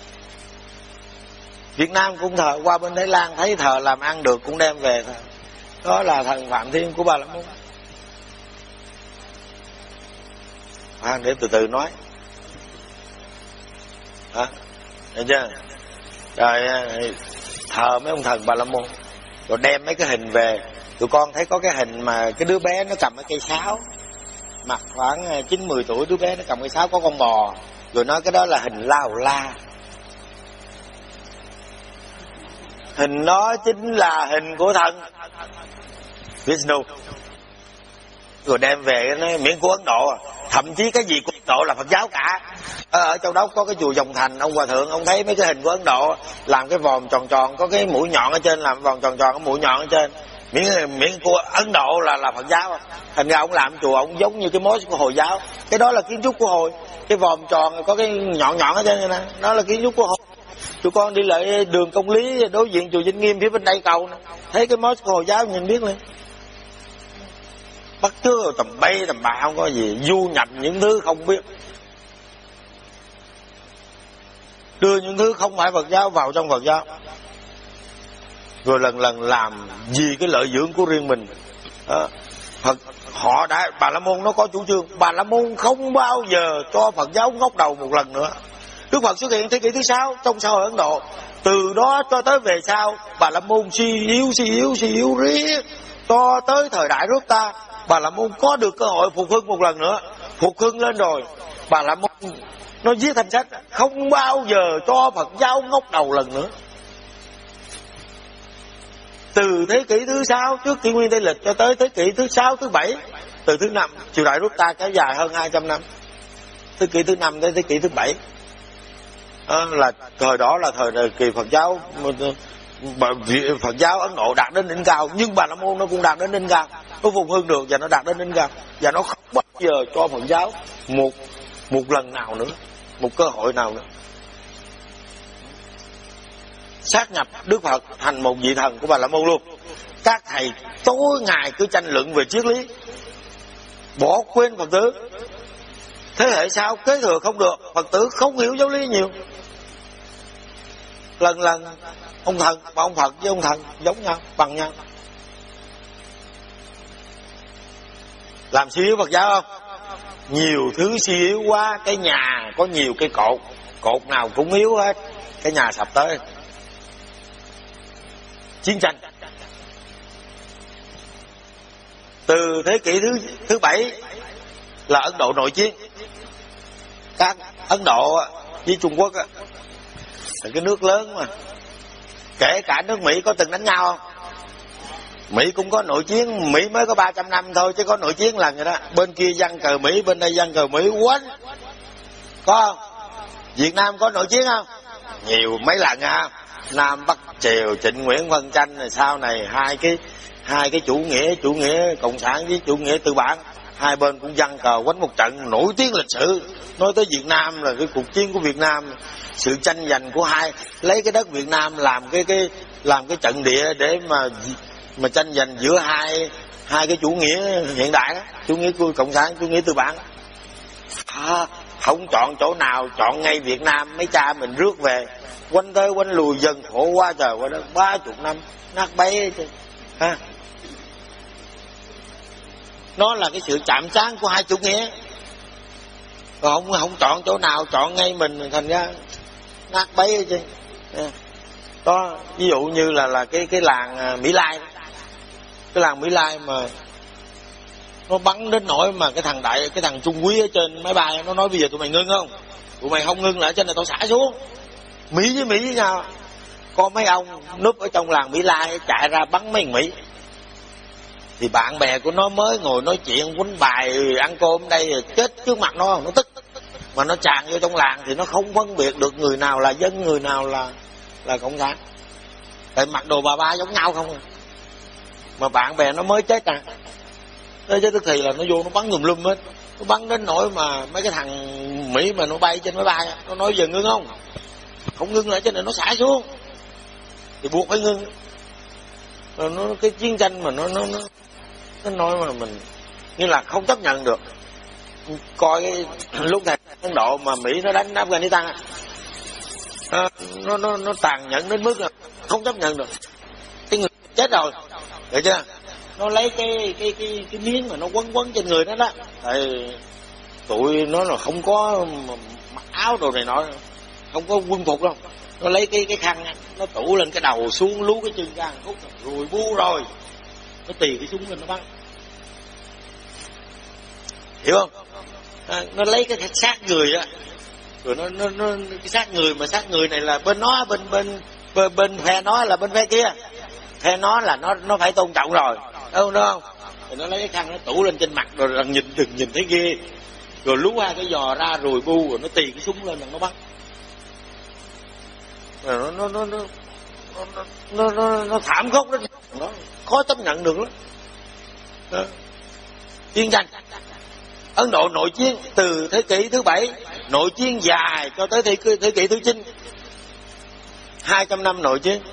Việt Nam cũng thờ, qua bên Thái Lan thấy thờ làm ăn được cũng đem về thờ. Đó là thần Phạm Thiên của Bà La Môn. À, để từ từ nói. Hả? Thấy chưa? Rồi thờ mấy ông thần Bà La Môn, rồi đem mấy cái hình về. Tụi con thấy có cái hình mà cái đứa bé nó cầm cái cây sáo, mặt khoảng chín mười tuổi, đứa bé nó cầm cây sáo có con bò, rồi nói cái đó là hình La Hầu La. Hình đó chính là hình của thần Vishnu. Rồi đem về nó miễn của Ấn Độ, thậm chí cái gì của Ấn Độ là Phật giáo cả. Ở, ở trong đó có cái chùa Dòng Thành, ông hòa thượng ông thấy mấy cái hình của Ấn Độ làm cái vòm tròn tròn, có cái mũi nhọn ở trên, làm vòm tròn tròn, có mũi nhọn ở trên, miễn miễn của Ấn Độ là là Phật giáo. Thành ra ông làm chùa ông giống như cái mối của Hồi giáo. Cái đó là kiến trúc của Hồi, cái vòm tròn có cái nhọn nhọn ở trên này nè, đó là kiến trúc của Hồi. Tụi con đi lại đường Công Lý đối diện chùa Vĩnh Nghiêm phía bên đây cầu nè, thấy cái mối của Hồi giáo nhìn biết liền. Bắt chước tầm bay tầm bạ, không có gì, du nhập những thứ không biết, đưa những thứ không phải Phật giáo vào trong Phật giáo, rồi lần lần làm vì cái lợi dưỡng của riêng mình. Đó. Phật họ đã, Bà La Môn nó có chủ trương, Bà La Môn không bao giờ cho Phật giáo ngóc đầu một lần nữa. Đức Phật xuất hiện thế kỷ thứ sáu trong xã hội Ấn Độ. Từ đó cho tới về sau, Bà La Môn suy yếu, suy yếu, suy yếu riết, cho tới thời đại nước ta, Bà La Môn có được cơ hội phục hưng một lần nữa. Phục hưng lên rồi, Bà La Môn nó viết thành sách, không bao giờ cho Phật giáo ngóc đầu lần nữa. Từ thế kỷ thứ sáu trước kỷ nguyên Tây lịch cho tới thế kỷ thứ sáu, thứ bảy, từ thứ năm, triều đại nước ta kéo dài hơn hai trăm năm. Thế kỷ thứ năm đến thế kỷ thứ bảy, à, là thời đó là thời kỳ Phật giáo Phật giáo Ấn Độ đạt đến đỉnh cao, nhưng Bà La Môn nó cũng đạt đến đỉnh cao, nó phục hưng được và nó đạt đến đỉnh cao, và nó không bao giờ cho Phật giáo một một lần nào nữa, một cơ hội nào nữa. Sát nhập Đức Phật thành một vị thần của Bà La Môn luôn. Các thầy tối ngày cứ tranh luận về triết lý, bỏ quên Phật tử. Thế hệ sau kế thừa không được, Phật tử không hiểu giáo lý nhiều. Lần lần ông thần và ông Phật với ông thần giống nhau, bằng nhau. Làm suy yếu Phật giáo không? Nhiều thứ suy yếu quá, cái nhà có nhiều cây cột, cột nào cũng yếu hết, cái nhà sập tới. Chiến tranh. Từ thế kỷ thứ thứ bảy là Ấn Độ nội chiến. Các Ấn Độ với Trung Quốc là cái nước lớn mà, kể cả nước Mỹ có từng đánh nhau không? Mỹ cũng có nội chiến, Mỹ mới có ba trăm năm thôi chứ có nội chiến lần rồi đó. Bên kia giăng cờ Mỹ, bên đây giăng cờ Mỹ quánh. Có không? Việt Nam có nội chiến không? Nhiều mấy lần ha. Nam Bắc Triều, Trịnh Nguyễn phân tranh, rồi sau này hai cái hai cái chủ nghĩa, chủ nghĩa cộng sản với chủ nghĩa tư bản, hai bên cũng giăng cờ quánh một trận nổi tiếng lịch sử. Nói tới Việt Nam là cái cuộc chiến của Việt Nam, sự tranh giành của hai, lấy cái đất Việt Nam làm cái cái làm cái trận địa để mà mà tranh giành giữa hai hai cái chủ nghĩa hiện đại đó, chủ nghĩa cộng sản, chủ nghĩa tư bản. À, không chọn chỗ nào, chọn ngay Việt Nam. Mấy cha mình rước về, quanh tới quanh lùi dân khổ quá trời quá đó, ba chục năm nát bấy chứ. Ha, nó là cái sự chạm trán của hai chủ nghĩa. Còn không không chọn chỗ nào, chọn ngay mình, thành ra nát bấy chứ. Đó, ví dụ như là là cái cái làng Mỹ Lai, cái làng Mỹ Lai mà nó bắn đến nỗi mà cái thằng đại cái thằng Trung Quý ở trên máy bay nó nói bây giờ tụi mày ngưng không? Tụi mày không ngưng là ở trên này tao xả xuống. Mỹ với Mỹ với nhau, có mấy ông núp ở trong làng Mỹ Lai chạy ra bắn mấy thằng Mỹ. Thì bạn bè của nó mới ngồi nói chuyện quýnh bài ăn cơm đây rồi chết trước mặt nó, nó tức. Mà nó tràn vô trong làng thì nó không phân biệt được người nào là dân, người nào là là cộng sản. Tại mặc đồ bà ba giống nhau không à. Mà bạn bè nó mới chết à. Thế chứ tức thì là nó vô nó bắn ngùm lum hết. Nó bắn đến nỗi mà mấy cái thằng Mỹ mà nó bay trên máy bay, nó nói giờ ngưng không? Không ngưng lại trên này nó xả xuống. Thì buộc phải ngưng. Rồi nó cái chiến tranh mà nó nó nó nó nói mà mình như là không chấp nhận được. Coi cái lúc này Ấn Độ mà Mỹ nó đánh Afghanistan, nó nó nó, nó tàn nhẫn đến mức là không chấp nhận được. Cái người chết rồi, được chưa? Nó lấy cái cái cái cái miếng mà nó quấn quấn trên người nó đó. Thì tụi nó là không có mặc áo đồ này nọ, không có quân phục đâu. Nó lấy cái cái khăn nó tủ lên cái đầu xuống, lú cái chân ra một khúc rồi bu rồi. Nó tì cái súng lên nó bắn. Hiểu không? À, nó lấy cái xác người á, rồi nó nó nó cái xác người mà xác người này là bên nó, bên bên bên, bên phe nó là bên phe kia. Phe nó là nó nó phải tôn trọng rồi, đúng không? Đúng không? Thì nó lấy cái khăn nó tủ lên trên mặt rồi là nhìn đừng nhìn thấy ghê. Rồi lú hai cái giò ra rồi bu rồi nó tì cái súng lên là nó bắn. Rồi nó nó nó nó nó nó, nó, nó thảm khốc đó, nó khó chấp nhận được lắm. Đó. Chiến tranh. Ấn Độ nội chiến từ thế kỷ thứ bảy, nội chiến dài cho tới thế kỷ, thế kỷ thứ chín, hai trăm năm nội chiến.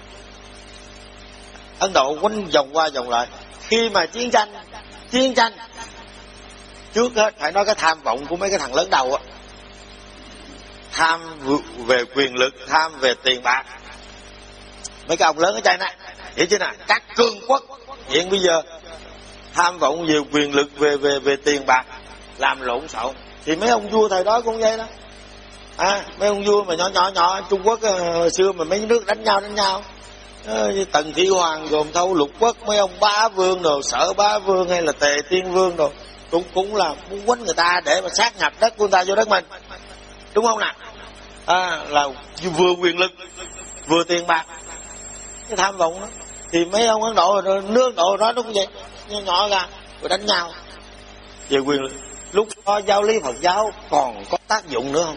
Ấn Độ quanh vòng qua vòng lại. Khi mà chiến tranh, chiến tranh trước hết phải nói cái tham vọng của mấy cái thằng lớn đầu á, tham về quyền lực, tham về tiền bạc. Mấy cái ông lớn ở China, hiểu chưa nào? Các cường quốc hiện bây giờ tham vọng về quyền lực, về về về tiền bạc, làm lộn xộn. Thì mấy ông vua thời đó cũng vậy đó. À, mấy ông vua mà nhỏ nhỏ nhỏ Trung Quốc hồi xưa mà mấy nước đánh nhau đánh nhau, Tần Thị Hoàng gồm thâu lục quốc, mấy ông Bá Vương đồ, Sở Bá Vương hay là Tề Tiên Vương đồ, cũng cũng là muốn quánh người ta để mà sát nhập đất của người ta vô đất mình, đúng không nào? À, là vừa quyền lực vừa tiền bạc, cái tham vọng đó. Thì mấy ông Ấn Độ nước Ấn Độ đó nó cũng vậy, nhỏ nhỏ ra rồi đánh nhau về quyền lực. Lúc đó giáo lý Phật giáo còn có tác dụng nữa không?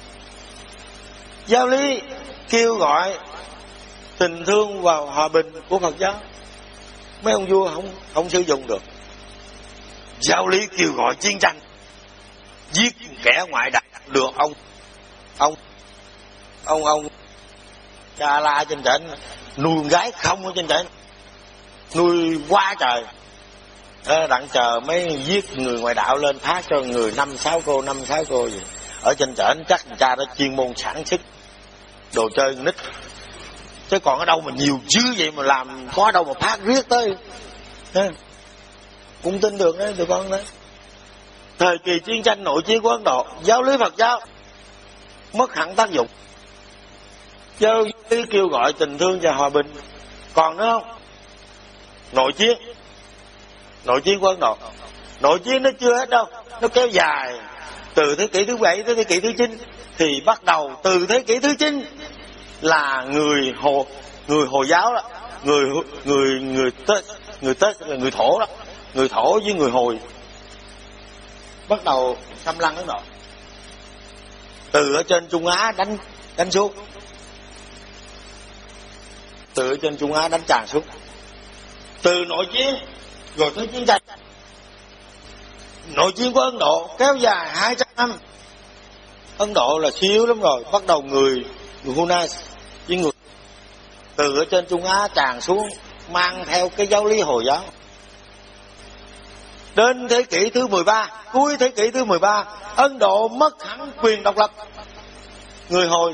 Giáo lý kêu gọi tình thương và hòa bình của Phật giáo, mấy ông vua không không sử dụng được. Giáo lý kêu gọi chiến tranh, giết kẻ ngoại đạo được ông ông ông ông cha la trên trển, nuôi gái không ở trên trển, nuôi quá trời. À, đặng chờ mấy giết người ngoại đạo lên phát cho người năm sáu cô năm sáu cô gì ở trên trển, chắc cha đã chuyên môn sản xuất đồ chơi nít, chứ còn ở đâu mà nhiều chứ vậy mà làm, có đâu mà phát riết tới. À, cũng tin được đấy tụi con đấy. Thời kỳ chiến tranh nội chiến của Ấn Độ, giáo lý Phật giáo mất hẳn tác dụng. Giáo lý kêu gọi tình thương và hòa bình còn nữa không? Nội chiến, nội chiến của Ấn Độ, nội chiến nó chưa hết đâu, nó kéo dài từ thế kỷ thứ bảy tới thế kỷ thứ chín. Thì bắt đầu từ thế kỷ thứ chín là người hồ người hồi giáo đó, người người người tết người tết là người thổ đó, người thổ với người hồi bắt đầu xâm lăng Ấn Độ, từ ở trên Trung Á đánh đánh xuống, từ ở trên Trung Á đánh tràn xuống, từ nội chiến rồi tới chiến tranh. Nội chiến của Ấn Độ kéo dài hai trăm năm. Ấn Độ là suy yếu lắm rồi, bắt đầu người người Hunas với người từ ở trên Trung Á tràn xuống, mang theo cái giáo lý Hồi giáo. Đến thế kỷ thứ mười ba, cuối thế kỷ thứ mười ba, Ấn Độ mất hẳn quyền độc lập. Người Hồi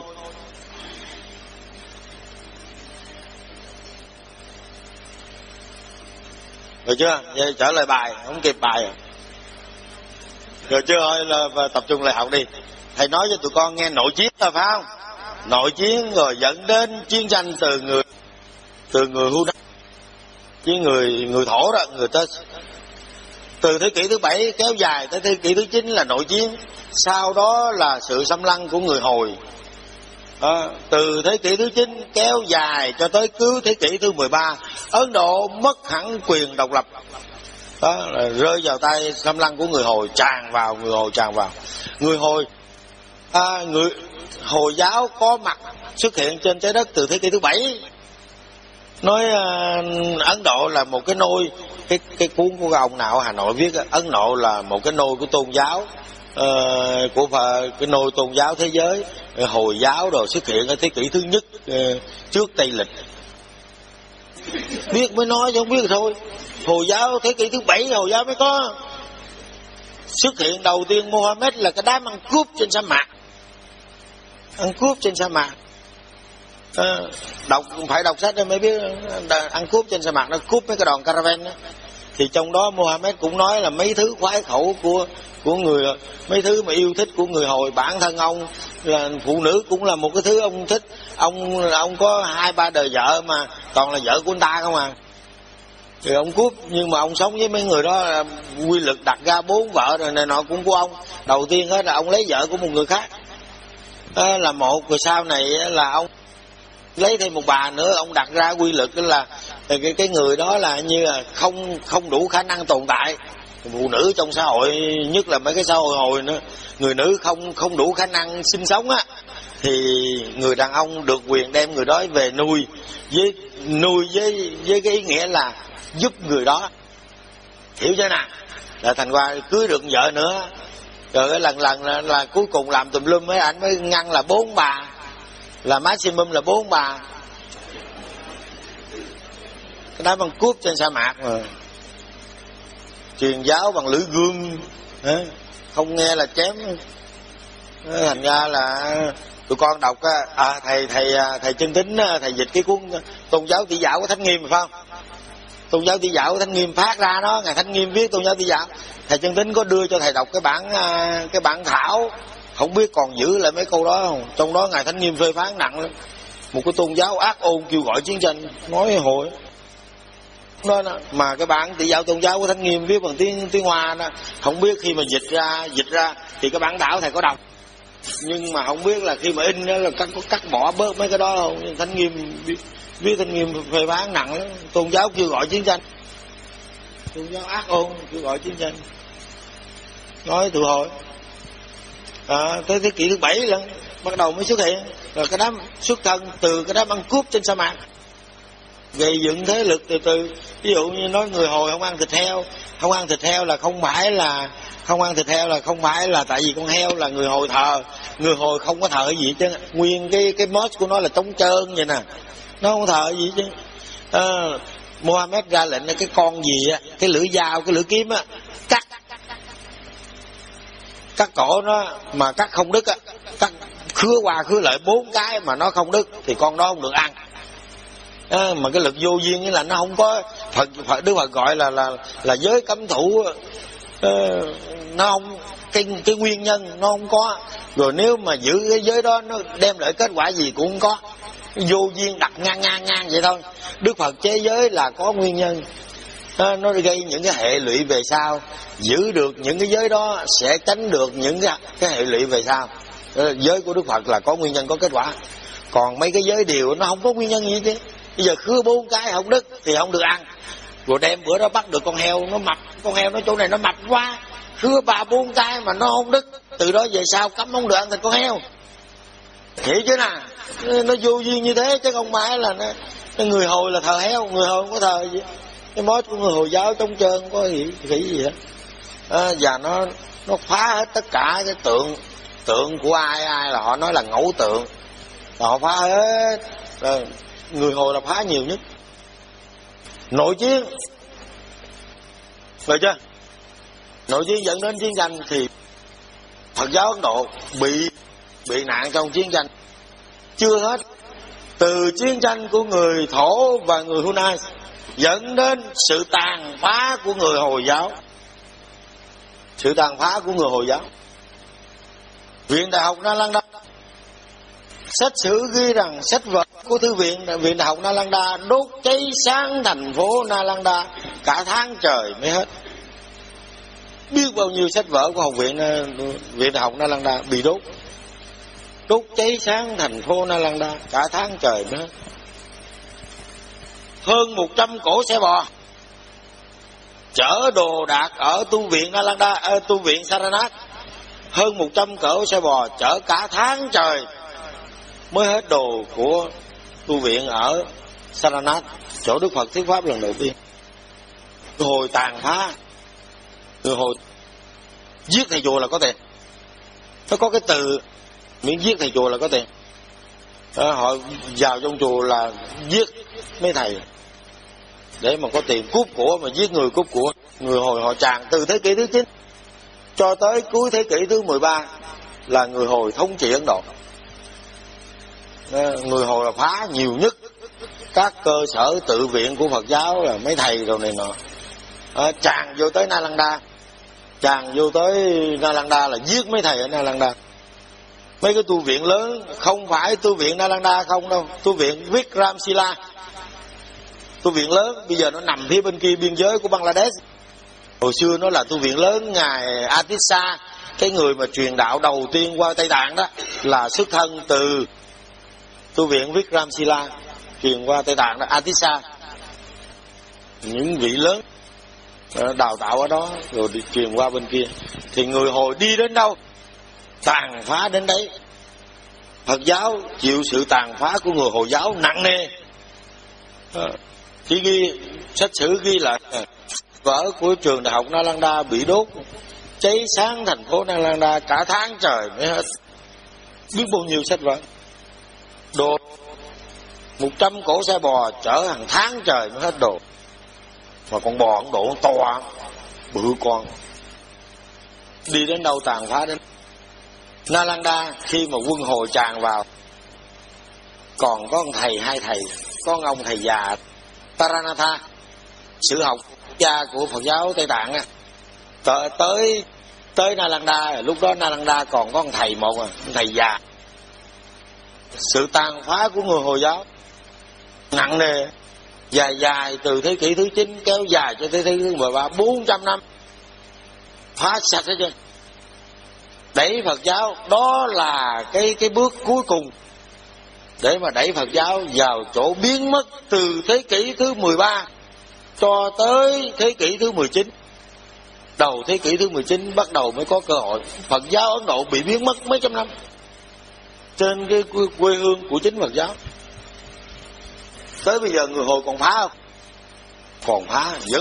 rồi chưa? Vậy trở lại bài, không kịp bài rồi. Rồi chưa? Thôi là tập trung lại học đi. Thầy nói cho tụi con nghe nội chiến rồi phải không? Nội chiến rồi dẫn đến chiến tranh từ người từ người Hunas với người người thổ đó, người Tết. Từ thế kỷ thứ bảy kéo dài tới thế kỷ thứ chín là nội chiến, sau đó là sự xâm lăng của người Hồi. À, từ thế kỷ thứ chín kéo dài cho tới cuối thế kỷ thứ mười ba, Ấn Độ mất hẳn quyền độc lập. Đó là rơi vào tay xâm lăng của người Hồi, tràn vào người Hồi tràn vào người Hồi. À, người Hồi giáo có mặt xuất hiện trên trái đất từ thế kỷ thứ bảy. Nói uh, Ấn Độ là một cái nôi, cái cái cuốn của ông nào ở Hà Nội viết Ấn Độ là một cái nôi của tôn giáo, uh, của cái nôi tôn giáo thế giới. Hồi giáo rồi xuất hiện ở thế kỷ thứ nhất uh, trước Tây lịch. Biết mới nói chứ không biết thôi. Hồi giáo thế kỷ thứ bảy Hồi giáo mới có. Xuất hiện đầu tiên Mohammed là cái đám ăn cướp trên sa mạc, ăn cướp trên sa mạc. À, đọc phải đọc sách mới biết, ăn cướp trên sa mạc, nó cướp mấy cái đoàn caravan đó. Thì trong đó Mohammed cũng nói là mấy thứ khoái khẩu của của người, mấy thứ mà yêu thích của người Hồi. Bản thân ông là phụ nữ cũng là một cái thứ ông thích. Ông ông có hai ba đời vợ mà toàn là vợ của anh ta không à. Thì ông cướp, nhưng mà ông sống với mấy người đó, quy lực đặt ra bốn vợ rồi này nọ cũng của ông. Đầu tiên hết là ông lấy vợ của một người khác, à, là một, rồi sau này là ông lấy thêm một bà nữa. Ông đặt ra quy lực là cái cái người đó là như là không không đủ khả năng tồn tại. Phụ nữ trong xã hội, nhất là mấy cái xã hội hồi nữa, người nữ không không đủ khả năng sinh sống á, thì người đàn ông được quyền đem người đó về nuôi, với nuôi với với cái ý nghĩa là giúp người đó, hiểu chưa nào? Là thành qua cưới được vợ nữa, rồi cái lần lần là, là cuối cùng làm tùm lum mấy anh mới ngăn là bốn bà, là maximum là bốn bà. Cái đó bằng cướp trên sa mạc mà truyền giáo bằng lưỡi gươm, không nghe là chém. Thành ra là tụi con đọc à, thầy thầy thầy Chân Tín thầy dịch cái cuốn Tôn giáo Tỷ Dạo của Thánh Nghiêm phải không? Tôn giáo Tỷ Dạo của Thánh Nghiêm phát ra đó, ngài Thánh Nghiêm viết Tôn giáo Tỷ Dạo, thầy Chân Tín có đưa cho thầy đọc cái bản cái bản thảo Không biết còn giữ lại mấy câu đó không? Trong đó Ngài Thánh Nghiêm phê phán nặng lắm. Một cái tôn giáo ác ôn kêu gọi chiến tranh, nói hồi đó, đó. Mà cái bản Tỳ Giáo Tôn Giáo của Thánh Nghiêm viết bằng tiếng tiếng Hoa đó, không biết khi mà dịch ra dịch ra thì cái bản thảo thầy có đọc, nhưng mà không biết là khi mà in đó là cắt có cắt bỏ bớt mấy cái đó không. Thánh Nghiêm viết, viết Thánh Nghiêm phê phán nặng lắm. Tôn giáo kêu gọi chiến tranh, tôn giáo ác ôn kêu gọi chiến tranh, nói tự hồi. À, tới thế kỷ thứ bảy lần bắt đầu mới xuất hiện, rồi cái đám xuất thân từ cái đám ăn cướp trên sa mạc, gây dựng thế lực từ từ. Ví dụ như nói người Hồi không ăn thịt heo, không ăn thịt heo là không phải là không ăn thịt heo là không phải là tại vì con heo là người Hồi thờ, người Hồi không có thờ gì chứ, nguyên cái cái mốt của nó là trống trơn vậy nè, nó không thờ gì chứ. À, Mohammed ra lệnh là cái con gì á, cái lưỡi dao, cái lưỡi kiếm á, cắt cắt cổ nó mà cắt không đứt á, cắt khứa qua khứa lại bốn cái mà nó không đứt thì con đó không được ăn. À, mà cái lực vô duyên như là nó không có Phật, Phật Đức Phật gọi là là là giới cấm thủ, uh, nó không cái cái nguyên nhân nó không có, rồi nếu mà giữ cái giới đó nó đem lại kết quả gì cũng không có, vô duyên đặt ngang ngang ngang vậy thôi. Đức Phật chế giới là có nguyên nhân, à, nó gây những cái hệ lụy về sau, giữ được những cái giới đó sẽ tránh được những cái, cái hệ lụy về sau. À, giới của Đức Phật là có nguyên nhân có kết quả, còn mấy cái giới điều nó không có nguyên nhân gì chứ. Bây giờ khứa bốn cái không đứt thì không được ăn, rồi đem bữa đó bắt được con heo nó mập, con heo nó chỗ này nó mập quá, khứa ba bốn cái mà nó không đứt, từ đó về sau cấm không được ăn thịt con heo, hiểu chứ nè. Nó vô duyên như thế chứ không phải là nó, nó người Hồi là thờ heo, người Hồi không có thờ gì. Cái mốt của người Hồi giáo trống trơn không có gì khỉ gì hết. À, và nó nó phá hết tất cả cái tượng tượng của ai ai là họ nói là ngẫu tượng, là họ phá hết. Rồi, người Hồi là phá nhiều nhất. Nội chiến, được chưa? Nội chiến dẫn đến chiến tranh thì Phật giáo Ấn Độ bị bị nạn trong chiến tranh chưa hết. Từ chiến tranh của người Thổ và người Hunay dẫn đến sự tàn phá của người Hồi giáo, sự tàn phá của người Hồi giáo. Viện Đại học Nalanda, sách sử ghi rằng sách vở của thư viện Viện Đại học Nalanda đốt cháy sáng thành phố Nalanda cả tháng trời mới hết. Biết bao nhiêu sách vở của học viện Viện Đại học Nalanda bị đốt, đốt cháy sáng thành phố Nalanda cả tháng trời mới hết. Hơn một trăm cỗ xe bò chở đồ đạc ở tu viện Nalanda, ở tu viện Saranath, hơn một trăm cỗ xe bò chở cả tháng trời mới hết đồ của tu viện ở Saranath, chỗ Đức Phật thuyết pháp lần đầu tiên. Người Hồi tàn phá, người Hồi giết thầy chùa là có tiền, nó có cái từ miễn giết thầy chùa là có tiền. À, họ vào trong chùa là giết mấy thầy để mà có tiền, cướp của mà giết người cướp của. Người Hồi họ tràn từ thế kỷ thứ chín cho tới cuối thế kỷ thứ mười ba là người Hồi thống trị Ấn Độ. À, người Hồi là phá nhiều nhất các cơ sở tự viện của Phật giáo, là mấy thầy rồi này nọ. À, tràn vô tới Nalanda, tràn vô tới Nalanda là giết mấy thầy ở Nalanda. Mấy cái tu viện lớn, không phải tu viện Nalanda không đâu, tu viện Vikramshila, tu viện lớn bây giờ nó nằm phía bên kia biên giới của Bangladesh. Hồi xưa nó là tu viện lớn. Ngài Atisa, cái người mà truyền đạo đầu tiên qua Tây Tạng đó, là xuất thân từ tu viện Vikramshila truyền qua Tây Tạng đó. Atisa, những vị lớn đào tạo ở đó rồi đi truyền qua bên kia. Thì người Hồi đi đến đâu tàn phá đến đấy. Phật giáo chịu sự tàn phá của người Hồi giáo nặng nề. À, chỉ ghi sách sử ghi là vở của trường Đại học Nalanda bị đốt cháy sáng thành phố Nalanda cả tháng trời mới hết. Biết bao nhiêu sách vở, đồ một trăm cỗ xe bò chở hàng tháng trời mới hết đồ. Mà con bò Ấn Độ to bự con, đi đến đâu tàn phá đến. Nalanda khi mà quân Hồi tràn vào, còn có một thầy hai thầy, có một ông thầy già Taranatha, sử học gia của Phật giáo Tây Tạng, tới Tới Nalanda, lúc đó Nalanda còn có một thầy một à, một thầy già. Sự tàn phá của người Hồi giáo nặng nề, dài dài từ thế kỷ thứ chín kéo dài cho tới thế kỷ thứ mười ba, bốn trăm năm, phá sạch hết trơn. Đẩy Phật giáo, đó là cái cái bước cuối cùng để mà đẩy Phật giáo vào chỗ biến mất từ thế kỷ thứ mười ba cho tới thế kỷ thứ mười chín. Đầu thế kỷ thứ mười chín bắt đầu mới có cơ hội. Phật giáo Ấn Độ bị biến mất mấy trăm năm trên cái quê hương của chính Phật giáo. Tới bây giờ người Hồi còn phá không? Còn phá dữ.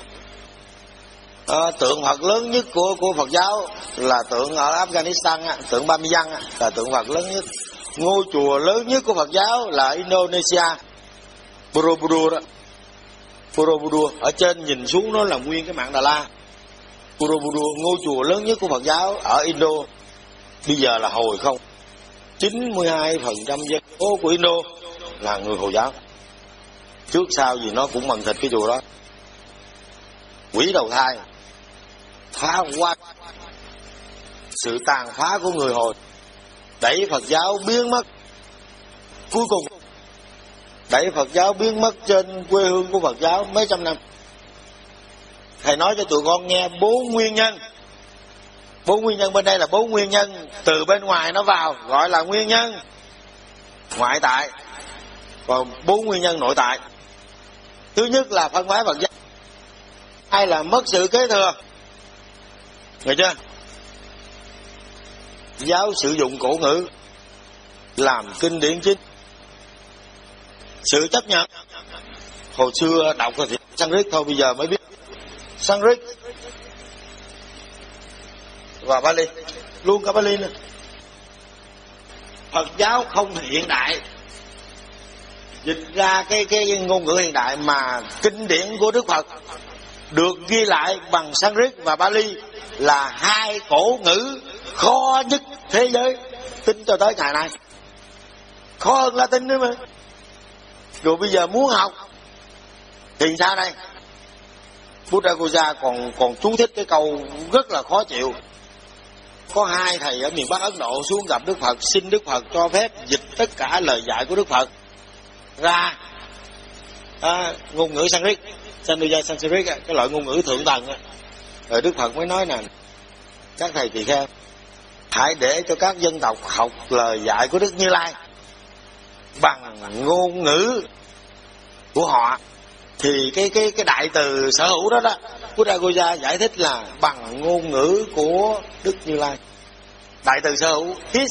À, tượng Phật lớn nhất của của Phật giáo là tượng ở Afghanistan á, tượng Ba Mi Văn á, là tượng Phật lớn nhất. Ngôi chùa lớn nhất của Phật giáo là Indonesia, Borobudur đó. Borobudur ở trên nhìn xuống nó là nguyên cái mạng Đà La. Borobudur, ngôi chùa lớn nhất của Phật giáo ở Indo, bây giờ là Hồi không. chín mươi hai phần trăm dân số của Indo là người Hồi giáo. Trước sau gì nó cũng mần thịt cái chùa đó. Quỷ đầu thai, phá hoại, sự tàn phá của người Hồi, đẩy Phật giáo biến mất. Cuối cùng đẩy Phật giáo biến mất trên quê hương của Phật giáo mấy trăm năm. Thầy nói cho tụi con nghe bốn nguyên nhân. Bốn nguyên nhân bên đây là bốn nguyên nhân từ bên ngoài nó vào, gọi là nguyên nhân ngoại tại. Còn bốn nguyên nhân nội tại. Thứ nhất là phân phái Phật giáo, hai là mất sự kế thừa. Nghe chưa? Giáo sử dụng cổ ngữ làm kinh điển chính. Sự chấp nhận. Hồi xưa đọc thì Sanskrit thôi, bây giờ mới biết Sanskrit và Bali, luôn cả Bali nữa. Phật giáo không hiện đại, dịch ra cái cái ngôn ngữ hiện đại, mà kinh điển của Đức Phật được ghi lại bằng Sanskrit và Bali là hai cổ ngữ khó nhất thế giới tính cho tới ngày nay, khó hơn Latin nữa mà. Rồi bây giờ muốn học thì sao đây? Buddha còn còn chú thích cái câu rất là khó chịu. Có hai thầy ở miền Bắc Ấn Độ xuống gặp Đức Phật, xin Đức Phật cho phép dịch tất cả lời dạy của Đức Phật ra à, ngôn ngữ Sanskrit, Sanskrit, cái loại ngôn ngữ thượng tầng. Rồi Đức Phật mới nói nè, các thầy tỳ kheo, hãy để cho các dân tộc học lời dạy của Đức Như Lai bằng ngôn ngữ của họ. Thì cái cái cái đại từ sở hữu đó đó, Buddha giải thích là bằng ngôn ngữ của Đức Như Lai. Đại từ sở hữu his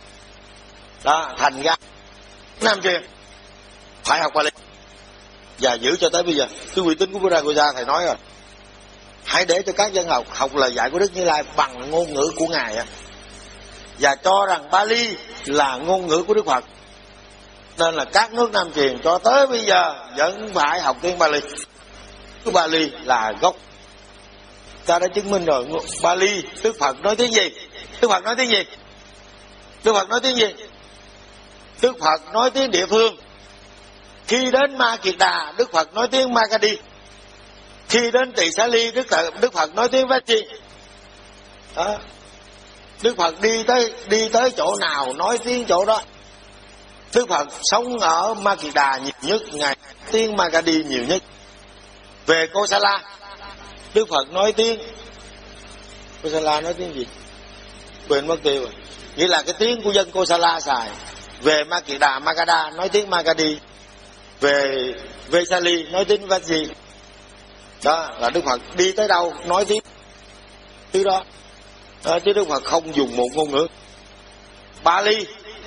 đó, thành ra Nam truyền phải học Bali và giữ cho tới bây giờ. Cái uy tín của Buddha thầy nói rồi, hãy để cho các dân học học lời dạy của Đức Như Lai bằng ngôn ngữ của ngài và cho rằng Bali là ngôn ngữ của Đức Phật. Nên là các nước Nam truyền cho tới bây giờ vẫn phải học tiếng Bali. Cái Bali là gốc. Ta đã chứng minh rồi. Bali, Đức Phật nói tiếng gì? Đức Phật nói tiếng gì? Đức Phật nói tiếng gì? Đức Phật nói tiếng địa phương. Khi đến Ma Kiệt Đà, Đức Phật nói tiếng Magadhi. Khi đến Tỳ Xá Ly, Đức, Đức Phật nói tiếng Vachi. Đó. Đức Phật đi tới đi tới chỗ nào nói tiếng chỗ đó. Đức Phật sống ở Ma Kiệt Đà nhiều nhất, ngài tiếng Magadhi nhiều nhất. Về Kosala, Đức Phật nói tiếng Kosala nói tiếng gì? Quên mất tiêu rồi. Nghĩa là cái tiếng của dân Kosala xài. Về Ma Kiệt Đà, Magadha nói tiếng Magadhi. Về Vesali nói tiếng Vachi. Đó là Đức Phật đi tới đâu nói tiếng thứ đó. Đó, chứ Đức Phật không dùng một ngôn ngữ. Bali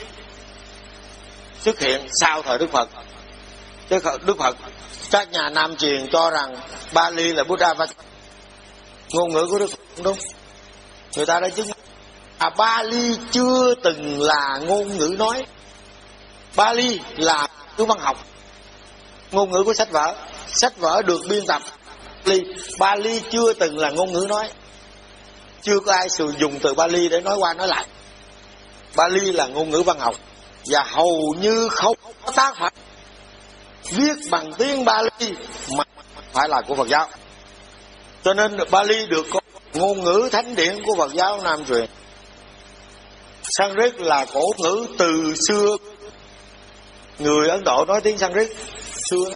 xuất hiện sau thời Đức Phật. Chứ Đức Phật, các nhà Nam truyền cho rằng Bali là Buddha và ngôn ngữ của Đức Phật, không đúng. Người ta đã chứng minh à, Bali chưa từng là ngôn ngữ nói. Bali là ngữ văn học, ngôn ngữ của sách vở. Sách vở được biên tập Bali. Bali chưa từng là ngôn ngữ nói. Chưa có ai sử dụng từ Bali để nói qua nói lại. Bali là ngôn ngữ văn học. Và hầu như không có tác phẩm viết bằng tiếng Bali mà phải là của Phật giáo. Cho nên Bali được ngôn ngữ thánh điển của Phật giáo Nam truyền. Sanskrit là cổ ngữ từ xưa, người Ấn Độ nói tiếng Sanskrit xưa.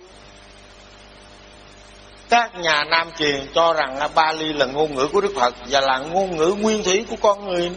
Các nhà Nam truyền cho rằng là Bali là ngôn ngữ của Đức Phật và là ngôn ngữ nguyên thủy của con người.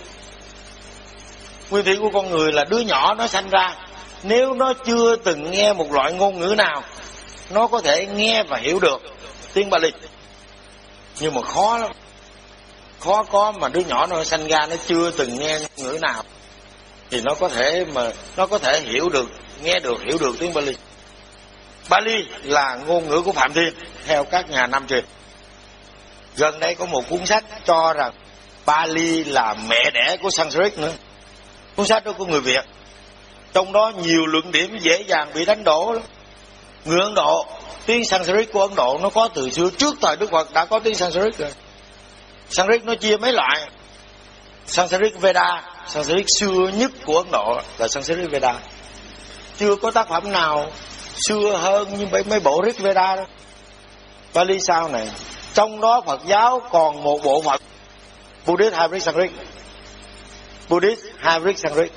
Nguyên thủy của con người là đứa nhỏ nó sanh ra, nếu nó chưa từng nghe một loại ngôn ngữ nào, nó có thể nghe và hiểu được tiếng Bali, nhưng mà khó lắm. Khó có mà đứa nhỏ nó sanh ra nó chưa từng nghe ngôn ngữ nào thì nó có thể mà nó có thể hiểu được, nghe được, hiểu được tiếng Bali. Bali là ngôn ngữ của Phạm Thiên theo các nhà Nam truyền. Gần đây có một cuốn sách cho rằng Bali là mẹ đẻ của Sanskrit nữa. Cuốn sách đó của người Việt, trong đó nhiều luận điểm dễ dàng bị đánh đổ lắm. Người Ấn Độ, tiếng Sanskrit của Ấn Độ nó có từ xưa, trước thời Đức Phật đã có tiếng Sanskrit rồi. Sanskrit nó chia mấy loại. Sanskrit Veda, Sanskrit xưa nhất của Ấn Độ là Sanskrit Veda. Chưa có tác phẩm nào xưa hơn như mấy, mấy bộ Rig Veda đó. Bali sau này, trong đó Phật giáo còn một bộ phận Buddhist Hybrid Sanskrit, Buddhist Hybrid Sanskrit.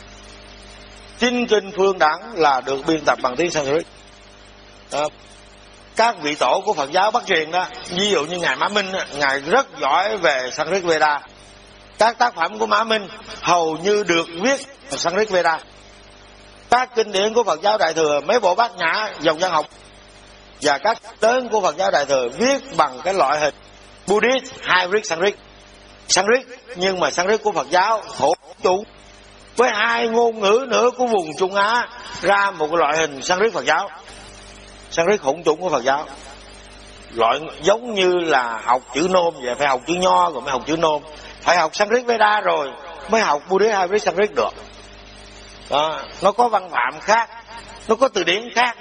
Chính kinh Phương Đẳng là được biên tập bằng tiếng Sanskrit. À, các vị tổ của Phật giáo Bắc truyền đó, ví dụ như ngài Mã Minh, ngài rất giỏi về Sanskrit Veda. Các tác phẩm của Mã Minh hầu như được viết bằng Sanskrit Veda. Các kinh điển của Phật giáo Đại thừa, mấy bộ Bát Nhã dòng văn học và các lớn của Phật giáo Đại thừa viết bằng cái loại hình Buddhist Hybrid Sanskrit. Sanskrit nhưng mà Sanskrit của Phật giáo hỗn trùng với hai ngôn ngữ nữa của vùng Trung Á ra một cái loại hình Sanskrit Phật giáo. Sanskrit hỗn trùng của Phật giáo, loại giống như là học chữ nôm vậy, phải học chữ Nho rồi mới học chữ nôm, phải học Sanskrit Veda rồi mới học Buddhist Hybrid Sanskrit được. Đó, nó có văn phạm khác, nó có từ điển khác,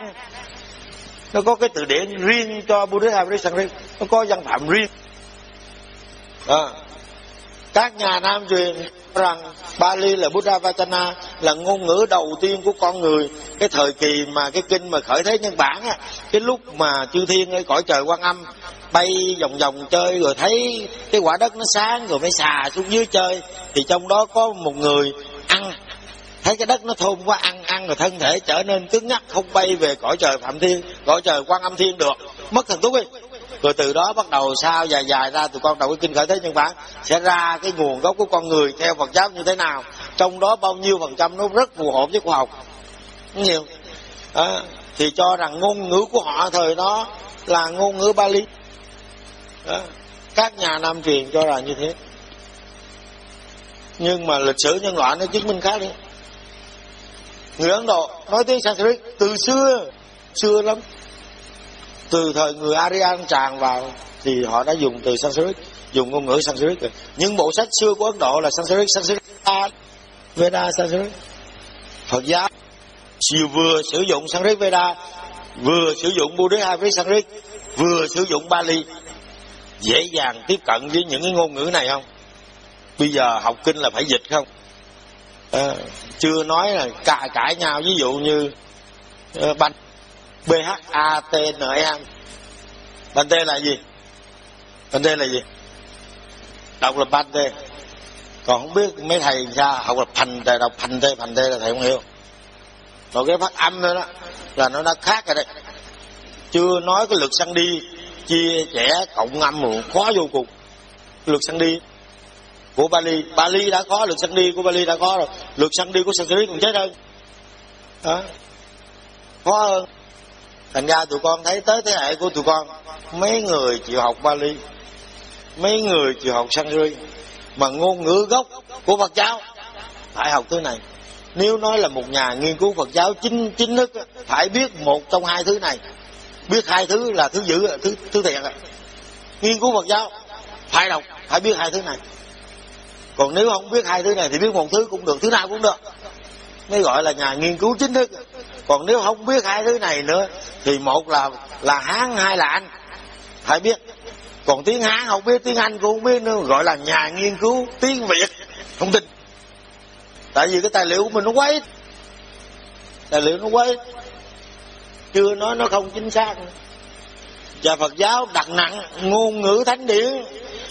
nó có cái từ điển riêng cho Buddhist Hybrid Sanskrit, nó có văn phạm riêng. Đó. Các nhà Nam truyền rằng Bali là Buddha Vachana, là ngôn ngữ đầu tiên của con người. Cái thời kỳ mà cái kinh mà khởi thế nhân bản á, cái lúc mà chư thiên ở cõi trời Quan Âm bay vòng vòng chơi rồi thấy cái quả đất nó sáng rồi mới xà xuống dưới chơi, thì trong đó có một người ăn, thấy cái đất nó thơm quá, ăn ăn rồi thân thể trở nên cứng nhắc, không bay về cõi trời Phạm Thiên, cõi trời Quan Âm Thiên được, mất thần túc đi. Rồi từ đó bắt đầu sao dài dài ra, tụi con đọc cái kinh khởi thế nhân bản sẽ ra cái nguồn gốc của con người theo Phật giáo như thế nào, trong đó bao nhiêu phần trăm nó rất phù hợp với khoa học nhiều. À, thì cho rằng ngôn ngữ của họ thời đó là ngôn ngữ Bali. À, các nhà Nam truyền cho rằng như thế, nhưng mà lịch sử nhân loại nó chứng minh khác đi. Người Ấn Độ nói tiếng Sanskrit từ xưa, xưa lắm. Từ thời người Aryan tràn vào thì họ đã dùng từ Sanskrit, dùng ngôn ngữ Sanskrit rồi. Nhưng bộ sách xưa của Ấn Độ là Sanskrit, Sanskrit Veda, Sanskrit. Phật giáo chiều vừa sử dụng Sanskrit Veda, vừa sử dụng Buddhist Hybrid Sanskrit, vừa sử dụng Bali. Dễ dàng tiếp cận với những cái ngôn ngữ này không? Bây giờ học kinh là phải dịch không? À, chưa nói là cãi cãi nhau, ví dụ như uh, banh B H A T N E. Banh T là gì? Banh T là gì? Đọc là banh T. Còn không biết mấy thầy sao học là thành tề, đọc thành tê, thành tê là thầy không hiểu. Rồi cái phát âm nữa đó là nó đã khác rồi đấy. Chưa nói cái lực sanh đi, chia sẻ cộng âm rồi khó vô cùng. Lực sanh đi của Bali, Bali đã có, lực sanh đi của Bali đã có rồi. Lực sanh đi của Sanskrit còn chết hơn. Đó. Khó hơn. Thành ra tụi con thấy tới thế hệ của tụi con, mấy người chịu học Bali, mấy người chịu học Sanskrit, mà ngôn ngữ gốc của Phật giáo phải học thứ này. Nếu nói là một nhà nghiên cứu Phật giáo chính chính thức, phải biết một trong hai thứ này. Biết hai thứ là thứ dữ, thứ thứ thiệt. Nghiên cứu Phật giáo phải đọc, phải biết hai thứ này. Còn nếu không biết hai thứ này thì biết một thứ cũng được, thứ nào cũng được, mới gọi là nhà nghiên cứu chính thức. Còn nếu không biết hai thứ này nữa thì một là là Hán, hai là Anh, phải biết. Còn tiếng Hán không biết, tiếng Anh cũng không biết nữa, gọi là nhà nghiên cứu tiếng Việt không tin. Tại vì cái tài liệu của mình nó quấy, tài liệu nó quấy, chưa nói nó không chính xác. Và Phật giáo đặt nặng ngôn ngữ thánh điển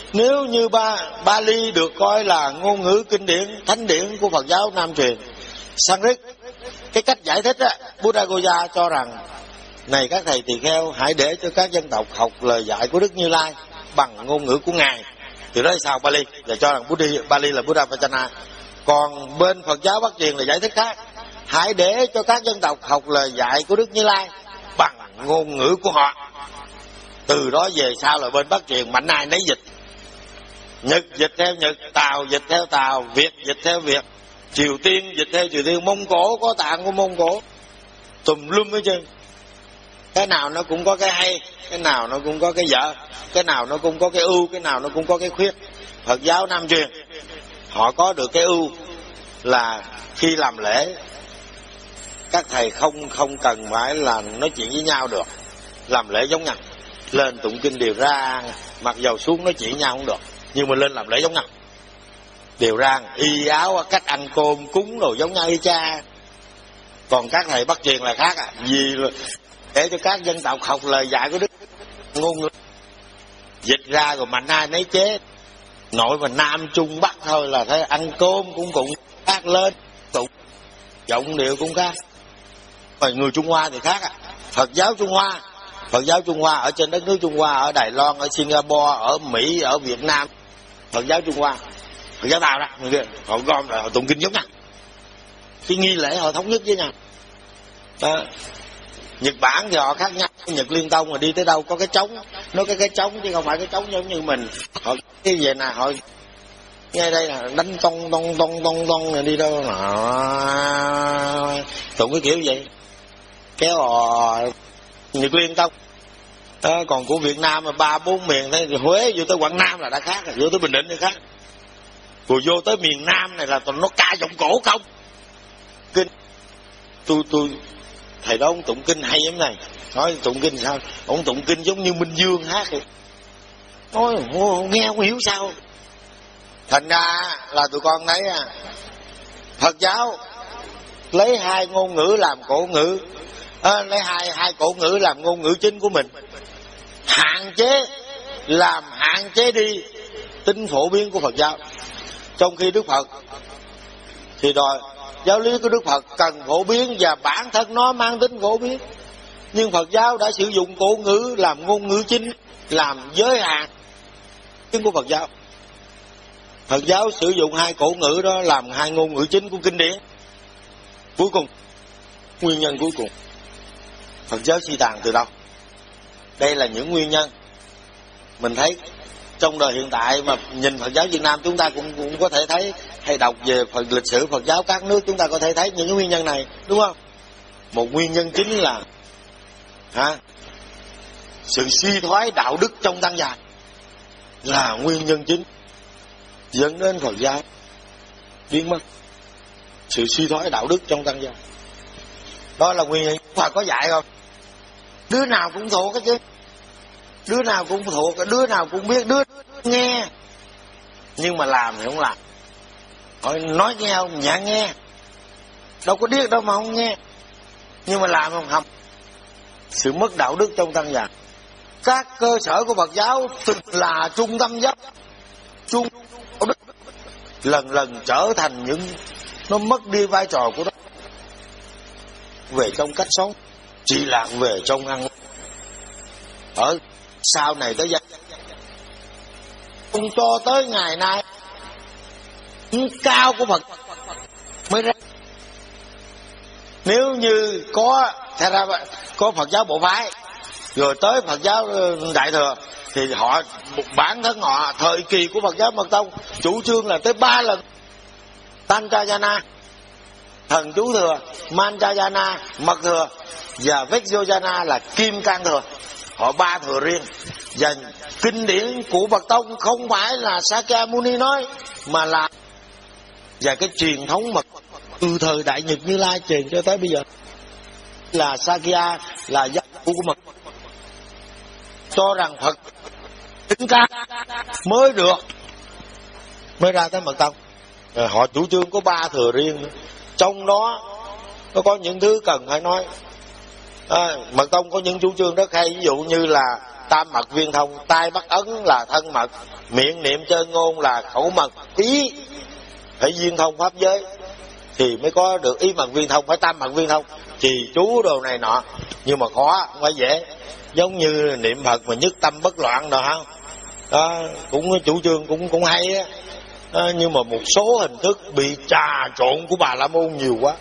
Nếu như ba Bali được coi là ngôn ngữ kinh điển, thánh điển của Phật giáo Nam truyền, Sanskrit, cái cách giải thích á, Buddha Goya cho rằng này các thầy tỳ kheo, hãy để cho các dân tộc học lời dạy của Đức Như Lai bằng ngôn ngữ của ngài. Từ đó sao Bali và cho rằng Buddha, Bali là Buddha Vajana. Còn bên Phật giáo Bắc truyền là giải thích khác, hãy để cho các dân tộc học lời dạy của Đức Như Lai bằng ngôn ngữ của họ. Từ đó về sau là bên Bắc truyền mạnh ai nấy dịch. Nhật dịch theo Nhật, Tàu dịch theo Tàu, Việt dịch theo Việt, Triều Tiên dịch theo Triều Tiên, Mông Cổ có tạng của Mông Cổ, tùm lum hết trơn. Cái nào nó cũng có cái hay, cái nào nó cũng có cái dở, cái nào nó cũng có cái ưu, cái nào nó cũng có cái khuyết. Phật giáo Nam truyền họ có được cái ưu là khi làm lễ, các thầy không không cần phải là nói chuyện với nhau được, làm lễ giống nhau, lên tụng kinh đều ra, mặc dầu xuống nói chuyện với nhau không được, nhưng mà lên làm lễ giống nhau, đều ra y áo, cách ăn cơm cúng đồ giống nhau y cha. Còn các thầy Bắc truyền là khác à, vì để cho các dân tộc học lời dạy của Đức, ngôn ngữ dịch ra rồi mạnh ai nấy chế. Nội và Nam Trung Bắc thôi là thấy ăn cơm cũng cũng khác, lên tụng giọng điệu cũng khác. Và người Trung Hoa thì khác à. Phật giáo Trung Hoa, Phật giáo Trung Hoa ở trên đất nước Trung Hoa, ở Đài Loan, ở Singapore, ở Mỹ, ở Việt Nam, Phật giáo Trung Hoa, Phật giáo Tàu đó, họ gom lại họ tụng kinh giống nhau, cái nghi lễ họ thống nhất với nhau. Đó. Nhật Bản thì họ khác nhau, Nhật Liên Tông mà đi tới đâu có cái trống, nói cái cái trống chứ không phải cái trống giống như mình. Họ cái về nè, họ ngay đây là đánh tông tông tông tông tông rồi đi đâu mà tụng cái kiểu vậy, kéo hò Nhật Liên Tông. Đó, còn của Việt Nam mà ba bốn miền thế, Huế vô tới Quảng Nam là đã khác, rồi vô tới Bình Định thì khác, rồi vô tới miền Nam này là nó ca giọng cổ không. Kinh tôi tôi thầy đó ông tụng kinh hay lắm này, nói tụng kinh sao, ông tụng kinh giống như Minh Dương hát vậy, nói nghe không hiểu sao. Thành ra là tụi con thấy à, Phật giáo lấy hai ngôn ngữ làm cổ ngữ, à, lấy hai hai cổ ngữ làm ngôn ngữ chính của mình, hạn chế làm hạn chế đi tính phổ biến của Phật giáo. Trong khi Đức Phật thì đòi giáo lý của Đức Phật cần phổ biến và bản thân nó mang tính phổ biến, nhưng Phật giáo đã sử dụng cổ ngữ làm ngôn ngữ chính, làm giới hạn của Phật giáo. Phật giáo sử dụng hai cổ ngữ đó làm hai ngôn ngữ chính của kinh điển. Cuối cùng, nguyên nhân cuối cùng, Phật giáo suy tàn từ đâu? Đây là những nguyên nhân mình thấy trong đời hiện tại, mà nhìn Phật giáo Việt Nam chúng ta cũng cũng có thể thấy, hay đọc về Phật lịch sử Phật giáo các nước chúng ta có thể thấy những cái nguyên nhân này, đúng không? Một nguyên nhân chính là hả, sự suy thoái đạo đức trong tăng già là nguyên nhân chính dẫn đến Phật giáo biến mất. Sự suy thoái đạo đức trong tăng gia, đó là nguyên nhân. Phật có dạy không? Đứa nào cũng thuộc cái chứ, đứa nào cũng thuộc, đứa nào cũng biết, đứa nghe, nhưng mà làm thì không làm. Hỏi nói nghe không? Dạ nghe. Đâu có điếc đâu mà không nghe, nhưng mà làm không? Không. Sự mất đạo đức trong tăng già. Các cơ sở của Phật giáo thực là trung tâm giáo trung đạo đức, lần lần trở thành những, nó mất đi vai trò của nó về trong cách sống, chỉ là về trong ăn. Ở sau này tới giờ không cho tới ngày nay những cao của Phật mới ra. Nếu như có theo ra có Phật giáo bộ phái rồi tới Phật giáo Đại Thừa thì họ bản thân họ thời kỳ của Phật giáo Mật Tông chủ trương là tới ba lần Tantrayana, thần chú thừa, Mantrayana, mật thừa, và Vajrayana là kim cang thừa. Họ ba thừa riêng. Và kinh điển của Mật Tông không phải là Sakyamuni nói, mà là và cái truyền thống mật từ thời Đại Nhật Như Lai truyền cho tới bây giờ là Sakya, là giáo của mật, cho rằng Phật tính ca mới được, mới ra tới Mật Tông. Rồi họ chủ trương có ba thừa riêng nữa. Trong đó nó có những thứ cần phải nói. À, Mật Tông có những chủ trương rất hay, ví dụ như là tam mật viên thông, tai bắt ấn là thân mật, miệng niệm chân ngôn là khẩu mật, ý phải viên thông pháp giới thì mới có được ý mật viên thông, phải tam mật viên thông, trì chú đồ này nọ. Nhưng mà khó, không phải dễ. Giống như niệm Phật mà nhất tâm bất loạn rồi không? Đó, cũng chủ trương cũng cũng hay á. Đó, nhưng mà một số hình thức bị trà trộn của Bà La Môn nhiều quá.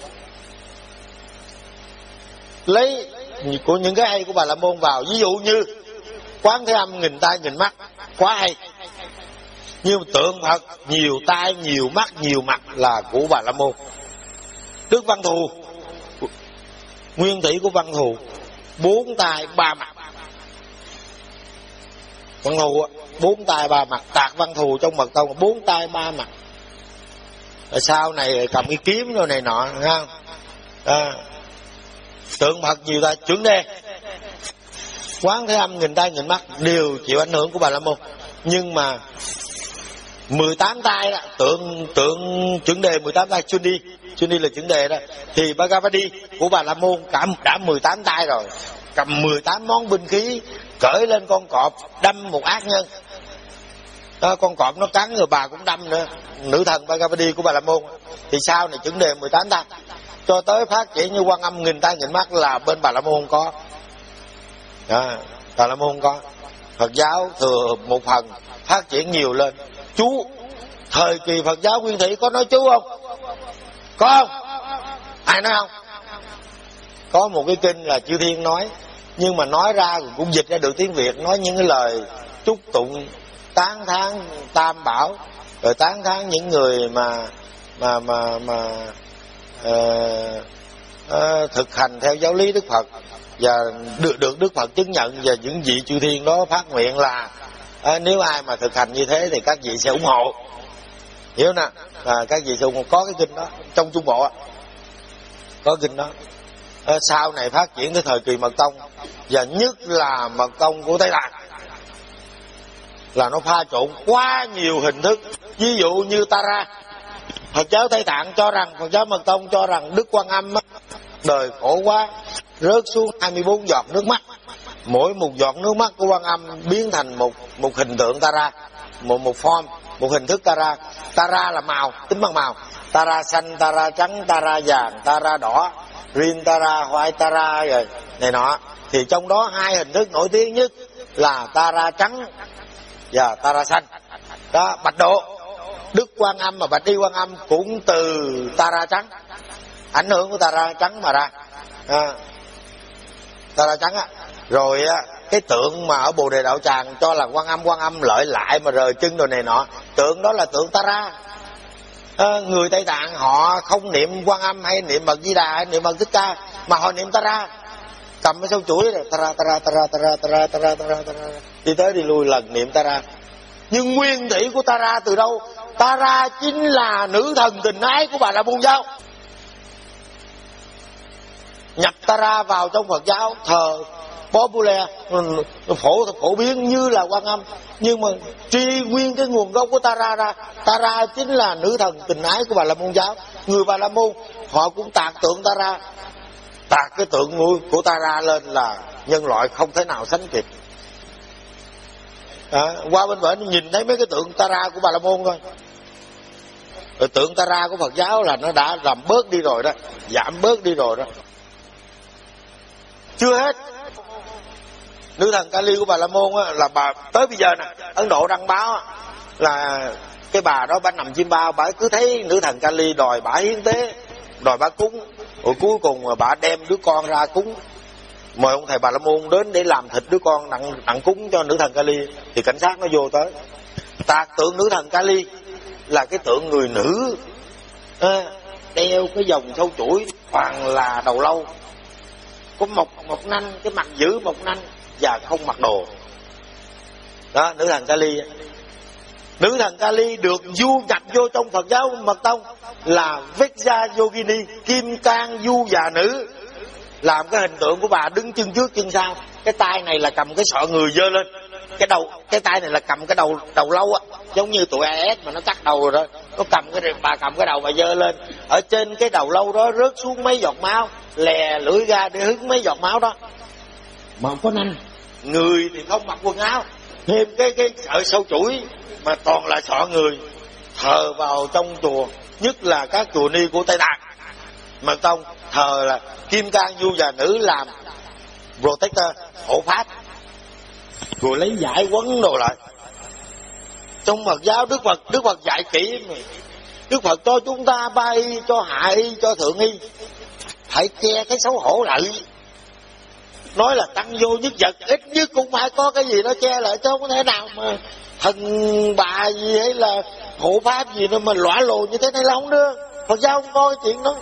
Lấy của những cái hay của Bà La Môn vào, ví dụ như Quán Thế Âm nghìn tai nghìn mắt, quá hay. Nhưng tượng Phật nhiều tai nhiều mắt nhiều mặt là của Bà La Môn. Đức Văn Thù, nguyên thủy của Văn Thù, bốn tai ba mặt. Văn Thù bốn tai ba mặt. Tạc Văn Thù trong Mật Tông bốn tai ba mặt. Rồi sau này cầm cái kiếm rồi này nọ, thấy không? À, tượng Phật nhiều tai, chuẩn đê, Quán Thế Âm nghìn tai nghìn mắt đều chịu ảnh hưởng của Bà La Môn. Nhưng mà mười tám tai đó, tượng tượng chuẩn đề mười tám tai, Chundi, Chundi là chuẩn đề đó, thì Bhagavati của Bà La Môn cả đã mười tám tai rồi, cầm mười tám món binh khí, cởi lên con cọp đâm một ác nhân. Đó, con cọp nó cắn rồi bà cũng đâm nữa, nữ thần Bhagavati của Bà La Môn. Thì sau này chuẩn đề mười tám tai, cho tới phát triển như Quan Âm nghìn tai nghìn mắt là bên Bà La Môn có. Đó, Bà La Môn có. Phật giáo thừa một phần phát triển nhiều lên. Chú, thời kỳ Phật giáo nguyên thủy có nói chú không? Có không? Ai nói không? Có một cái kinh là Chư Thiên nói, nhưng mà nói ra cũng dịch ra được tiếng Việt, nói những cái lời chúc tụng tán thán Tam Bảo, rồi tán thán những người mà mà mà mà uh, uh, thực hành theo giáo lý Đức Phật và được được Đức Phật chứng nhận, và những vị Chư Thiên đó phát nguyện là à, nếu ai mà thực hành như thế thì các vị sẽ ủng hộ, hiểu nè. À, các vị sẽ ủng hộ. Có cái kinh đó trong Trung Bộ, có kinh đó. À, sau này phát triển tới thời kỳ Mật Tông, và nhất là Mật Tông của Tây Tạng, là nó pha trộn quá nhiều hình thức. Ví dụ như Tara, Phật giáo Tây Tạng cho rằng, Phật giáo Mật Tông cho rằng Đức Quan Âm đời khổ quá, rớt xuống hai mươi bốn giọt nước mắt, mỗi một giọt nước mắt của Quan Âm biến thành một một hình tượng Tara, một một form, một hình thức Tara. Tara là màu, tính bằng màu. Tara xanh, Tara trắng, Tara vàng, Tara đỏ, Green Tara, White Tara rồi này nọ. Thì trong đó hai hình thức nổi tiếng nhất là Tara trắng và Tara xanh. Đó, Bạch Độ, Đức Quan Âm và Bạch Y Quan Âm cũng từ Tara trắng, ảnh hưởng của Tara trắng mà ra. À, Tara trắng á. Rồi á, cái tượng mà ở Bồ Đề Đạo Tràng cho là Quan Âm, Quan Âm lợi lại mà rời chân rồi này nọ, tượng đó là tượng Tara. À, người Tây Tạng họ không niệm Quan Âm hay niệm Phật Di Đà hay niệm Phật Thích Ca, mà họ niệm Tara, cầm cái sâu chuỗi này, Tara Tara Tara Tara Tara Tara Tara Tara, đi tới đi lui lần niệm Tara. Nhưng nguyên thủy của Tara từ đâu? Tara chính là nữ thần tình ái của Bà La Môn giáo. Nhập Tara vào trong Phật giáo thờ popular, phổ phổ biến như là Quan Âm, nhưng mà truy nguyên cái nguồn gốc của Tara ra, Tara chính là nữ thần tình ái của Bà La Môn giáo. Người Bà La Môn họ cũng tạc tượng Tara, tạc cái tượng của Tara lên là nhân loại không thể nào sánh kịp. À, qua bên bển nhìn thấy mấy cái tượng Tara của Bà La Môn thôi, rồi tượng Tara của Phật giáo là nó đã làm bớt đi rồi đó, giảm bớt đi rồi đó. Chưa hết, nữ thần Kali của Bà La Môn á, là bà tới bây giờ nè, Ấn Độ đăng báo á, là cái bà đó bà nằm chim bao, bà cứ thấy nữ thần Kali đòi bà hiến tế, đòi bà cúng, rồi cuối cùng bà đem đứa con ra cúng, mời ông thầy Bà La Môn đến để làm thịt đứa con đặng, đặng cúng cho nữ thần Kali. Thì cảnh sát nó vô tới tạc tượng nữ thần Kali là cái tượng người nữ, à, đeo cái vòng sâu chuỗi toàn là đầu lâu, có một một nanh, cái mặt giữ một nanh và không mặc đồ. Đó, nữ thần Kali. Nữ thần Kali được du nhập vô trong Phật giáo Mật Tông là Vajra Yogini, kim cang du già nữ, làm cái hình tượng của bà đứng chân trước chân sau. Cái tay này là cầm cái sọ người giơ lên, cái đầu, cái tay này là cầm cái đầu đầu lâu á, giống như tụi a ét mà nó cắt đầu rồi đó, nó cầm cái, bà cầm cái đầu bà giơ lên, ở trên cái đầu lâu đó rớt xuống mấy giọt máu, lè lưỡi ra để hứng mấy giọt máu đó, mà không có nanh, người thì không mặc quần áo, thêm cái cái sợi sâu chuỗi mà toàn là sọ người, thờ vào trong chùa, nhất là các chùa ni của Tây Tạng. Mật tông thờ là kim cang du già nữ làm protector, hộ pháp, rồi lấy giải quấn đồ lại. Trong Phật giáo Đức Phật Đức Phật dạy kỹ, Đức Phật cho chúng ta ba y, cho hạ y, cho thượng y, phải che cái xấu hổ lại. Nói là tăng vô nhất vật, ít nhất cũng phải có cái gì đó che lại, chứ không thể nào mà thần bà gì hay là hộ pháp gì nữa mà lõa lồ như thế này là không được. Phật giáo không có cái chuyện đó.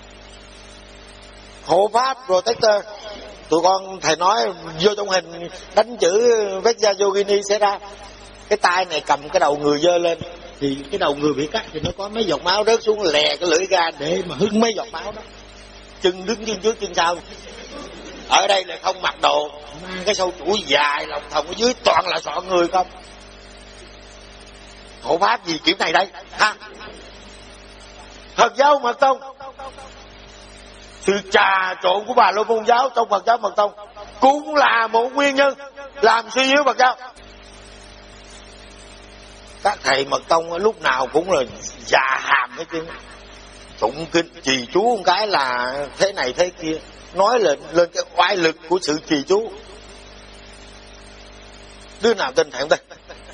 Hộ pháp protector, tụi con thầy nói vô trong hình đánh chữ Vajrayogini sẽ ra. Cái tay này cầm cái đầu người dơ lên, thì cái đầu người bị cắt thì nó có mấy giọt máu rớt xuống, lè cái lưỡi ra để mà hứng mấy giọt máu đó. Chân đứng chân trước chân sau. Ở đây là không mặc đồ, mang cái sâu chuỗi dài lòng thòng ở dưới toàn là sọ người không. Hộ pháp gì kiểu này đây ha? Phật giáo Mật tông, sự trà trộn của Bà La Môn giáo trong Phật giáo Mật tông cũng là một nguyên nhân làm suy yếu Phật giáo. Các thầy Mật tông lúc nào cũng là già hàm hết chứ, tụng kinh trì chú một cái là thế này thế kia, nói lên lên cái oai lực của sự trì chú. Đứa nào tin thầy không tin?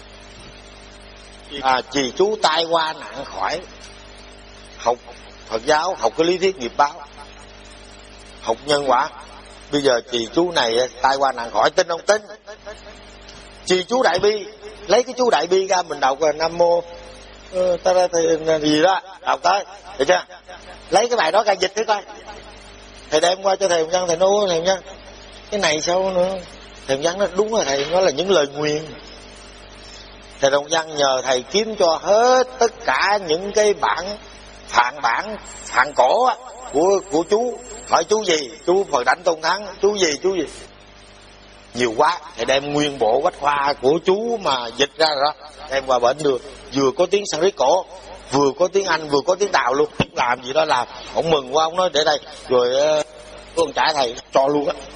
À, trì chú tai qua nạn khỏi. Học Phật giáo học cái lý thuyết nghiệp báo, học nhân quả. Bây giờ trì chú này tai qua nạn khỏi, tin không tin? Trì chú đại bi, lấy cái chú đại bi ra mình đọc Nam Mô uh, ta, ta, ta, gì đó, đọc tới, được chưa? Lấy cái bài đó ra dịch thử coi. Thầy đem qua cho thầy Hồng Văn, thầy nói thầy Hồng Văn, cái này sao nữa? Thầy Hồng Văn nói đúng rồi thầy, nó là những lời nguyền. Thầy Hồng Văn nhờ thầy kiếm cho hết tất cả những cái bản phạn bản phạn cổ á, của của chú. Hỏi chú gì? Chú Phật Đảnh Tôn Thắng. Chú gì? Chú gì? Nhiều quá, thầy đem nguyên bộ bách khoa của chú mà dịch ra rồi đó, đem qua bển được. Vừa có tiếng Sanskrit cổ, vừa có tiếng Anh, vừa có tiếng Tàu luôn. Làm gì đó làm. Ông mừng quá, ông nói để đây. Rồi con trả thầy cho luôn á.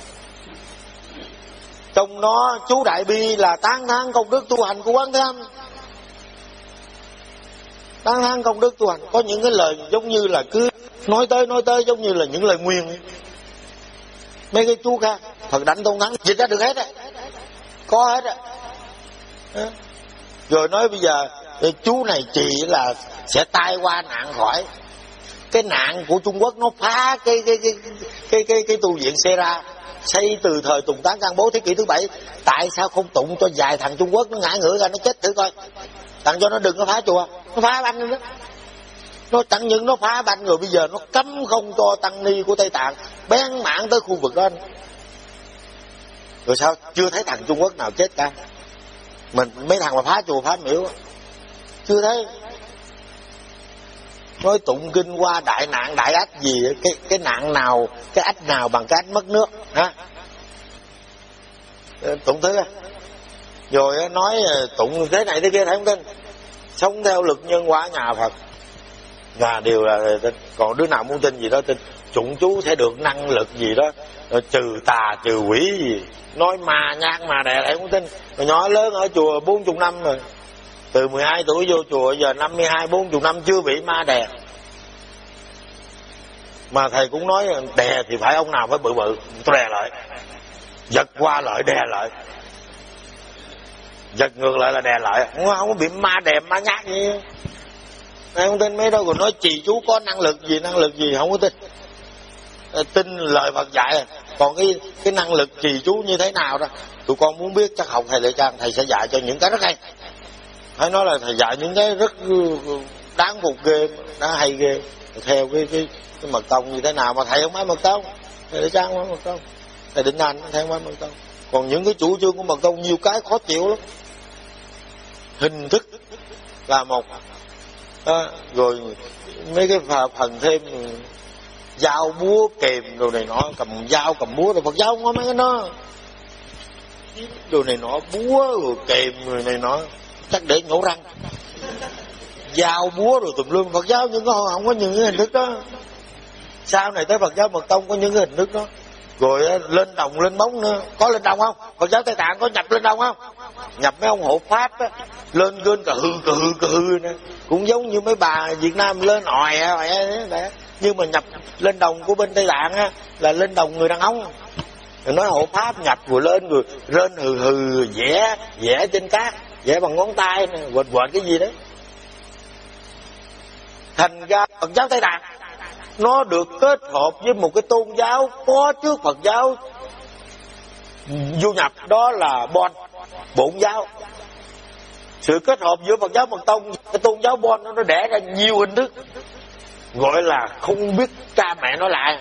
Trong đó chú Đại Bi là tán thán công đức tu hành của Quán Thế Âm. Tán thán công đức tu hành. Có những cái lời giống như là cứ nói tới nói tới giống như là những lời nguyền. Mấy cái chú khác Phật Đảnh Tôn Thắng dịch ra được hết á, có hết á. Rồi nói bây giờ chú này chỉ là sẽ tai qua nạn khỏi. Cái nạn của Trung Quốc nó phá cái cái cái cái cái, cái tu viện Sera xây từ thời Tùng Tán Can Bố thế kỷ thứ bảy. Tại sao không tụng cho vài thằng Trung Quốc nó ngã ngửa ra nó chết thử coi, tặng cho nó đừng có phá chùa, nó phá banh đó. Nó chẳng những nó phá banh rồi bây giờ nó cấm không cho tăng ni của Tây Tạng bén mảng tới khu vực đó. Rồi sao chưa thấy thằng Trung Quốc nào chết cả. Mình mấy thằng mà phá chùa phá miễu chưa thấy. Nói tụng kinh qua đại nạn đại ách gì, cái cái nạn nào, cái ách nào bằng cái ách mất nước hả? Tụng thứ rồi nói tụng thế này thế kia thấy không tin. Sống theo lực nhân quả nhà Phật là điều là tin. Còn đứa nào muốn tin gì đó tin. Tụng chú sẽ được năng lực gì đó, trừ tà trừ quỷ gì, nói ma nhát ma đè lại không tin. Rồi nhỏ lớn ở chùa bốn mươi năm rồi, từ mười hai tuổi vô chùa giờ năm mươi hai bốn mươi năm chưa bị ma đè. Mà thầy cũng nói đè thì phải ông nào phải bự bự đè lại, giật qua lại đè lại, giật ngược lại là đè lại, không, không có bị ma đè ma nhát gì. Thầy không tin mấy đâu. Còn nói trì chú có năng lực gì năng lực gì không có tin. Tin lời Phật dạy. Còn cái cái năng lực trì chú như thế nào đó tụi con muốn biết chắc học thầy Lệ Trang, thầy sẽ dạy cho những cái rất hay. Phải nói là thầy dạy những cái rất đáng phục ghê, đáng hay ghê. Theo cái cái, cái mật tông như thế nào mà thầy không phải mật tông, thầy Lệ Trang không phải mật tông, thầy Định Hành thầy không phải mật tông. Còn những cái chủ trương của mật tông nhiều cái khó chịu lắm. Hình thức là một à, rồi mấy cái phần thêm dao búa kềm đồ này nọ, cầm dao cầm búa rồi Phật giáo không có mấy cái đó. Đồ này nọ búa rồi kềm rồi này nọ chắc để nhổ răng. Dao búa rồi tùm lum. Phật giáo nhưng có không có những cái hình thức đó. Sau này tới Phật giáo Mật tông có những cái hình thức đó. rồi lên đồng lên móng nữa. Có lên đồng không? Phật giáo Tây Tạng có nhập lên đồng không? Nhập mấy ông hộ pháp á, lên gơn cà hư cà hư cà hư nè, cũng giống như mấy bà Việt Nam lên òe òe đấy. Nhưng mà nhập lên đồng của bên Tây Tạng á là lên đồng người đàn ông. Rồi nói hộ pháp nhập rồi lên rồi rên hừ hừ vẽ vẽ trên cát, vẽ bằng ngón tay nè, quệt quệt cái gì đấy. Thành ra Phật giáo Tây Tạng nó được kết hợp với một cái tôn giáo có trước Phật giáo du nhập, đó là Bon, bổn giáo. Sự kết hợp giữa Phật giáo Mật Tông, cái tôn giáo Bon nó đẻ ra nhiều hình thức, gọi là không biết cha mẹ nó lại.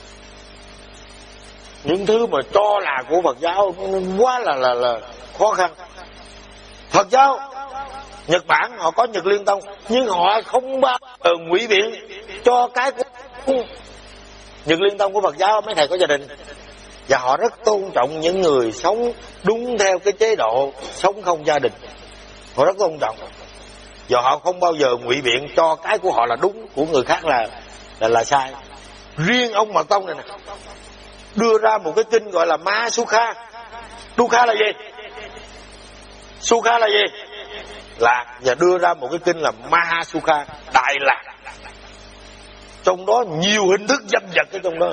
Những thứ mà cho là của Phật giáo quá là là là khó khăn. Phật giáo Nhật Bản họ có Nhật Liên Tông, nhưng họ không bao giờ ngụy biện cho cái của Nhật Liên Tông của Phật giáo mấy thầy có gia đình. Và họ rất tôn trọng những người sống đúng theo cái chế độ sống không gia đình. Họ rất tôn trọng. Và họ không bao giờ ngụy biện cho cái của họ là đúng, của người khác là là, là sai. Riêng ông Mật Tông này nè, đưa ra một cái kinh gọi là Ma Sukha. Sukha là gì? Sukha là gì? Lạc. Và đưa ra một cái kinh là Maha Sukha, Đại Lạc. Trong đó nhiều hình thức dâm vật ở trong đó.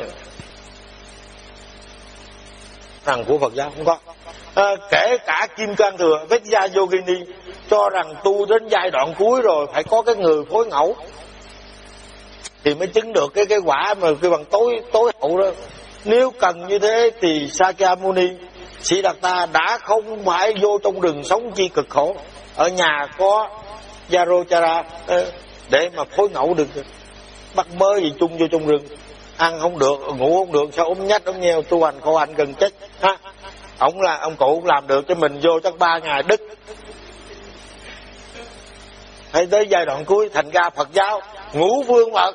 Thằng của Phật giáo không có. À, kể cả Kim Cang Thừa Vedya Yogini cho rằng tu đến giai đoạn cuối rồi phải có cái người phối ngẫu thì mới chứng được cái cái quả mà cái bằng tối tối hậu đó. Nếu cần như thế thì Sakyamuni Siddhartha đã không phải vô trong rừng sống chi cực khổ, ở nhà có Yarochara để mà phối ngẫu được. Bắt bớ gì chung vô trong rừng, ăn không được, ngủ không được, sao ốm nhách ốm nheo, tu hành khổ hạnh gần chết ha. Ông là ông cụ cũng làm được, cho mình vô chắc ba ngày đứt. Hay tới giai đoạn cuối thành ra Phật giáo ngũ phương Phật,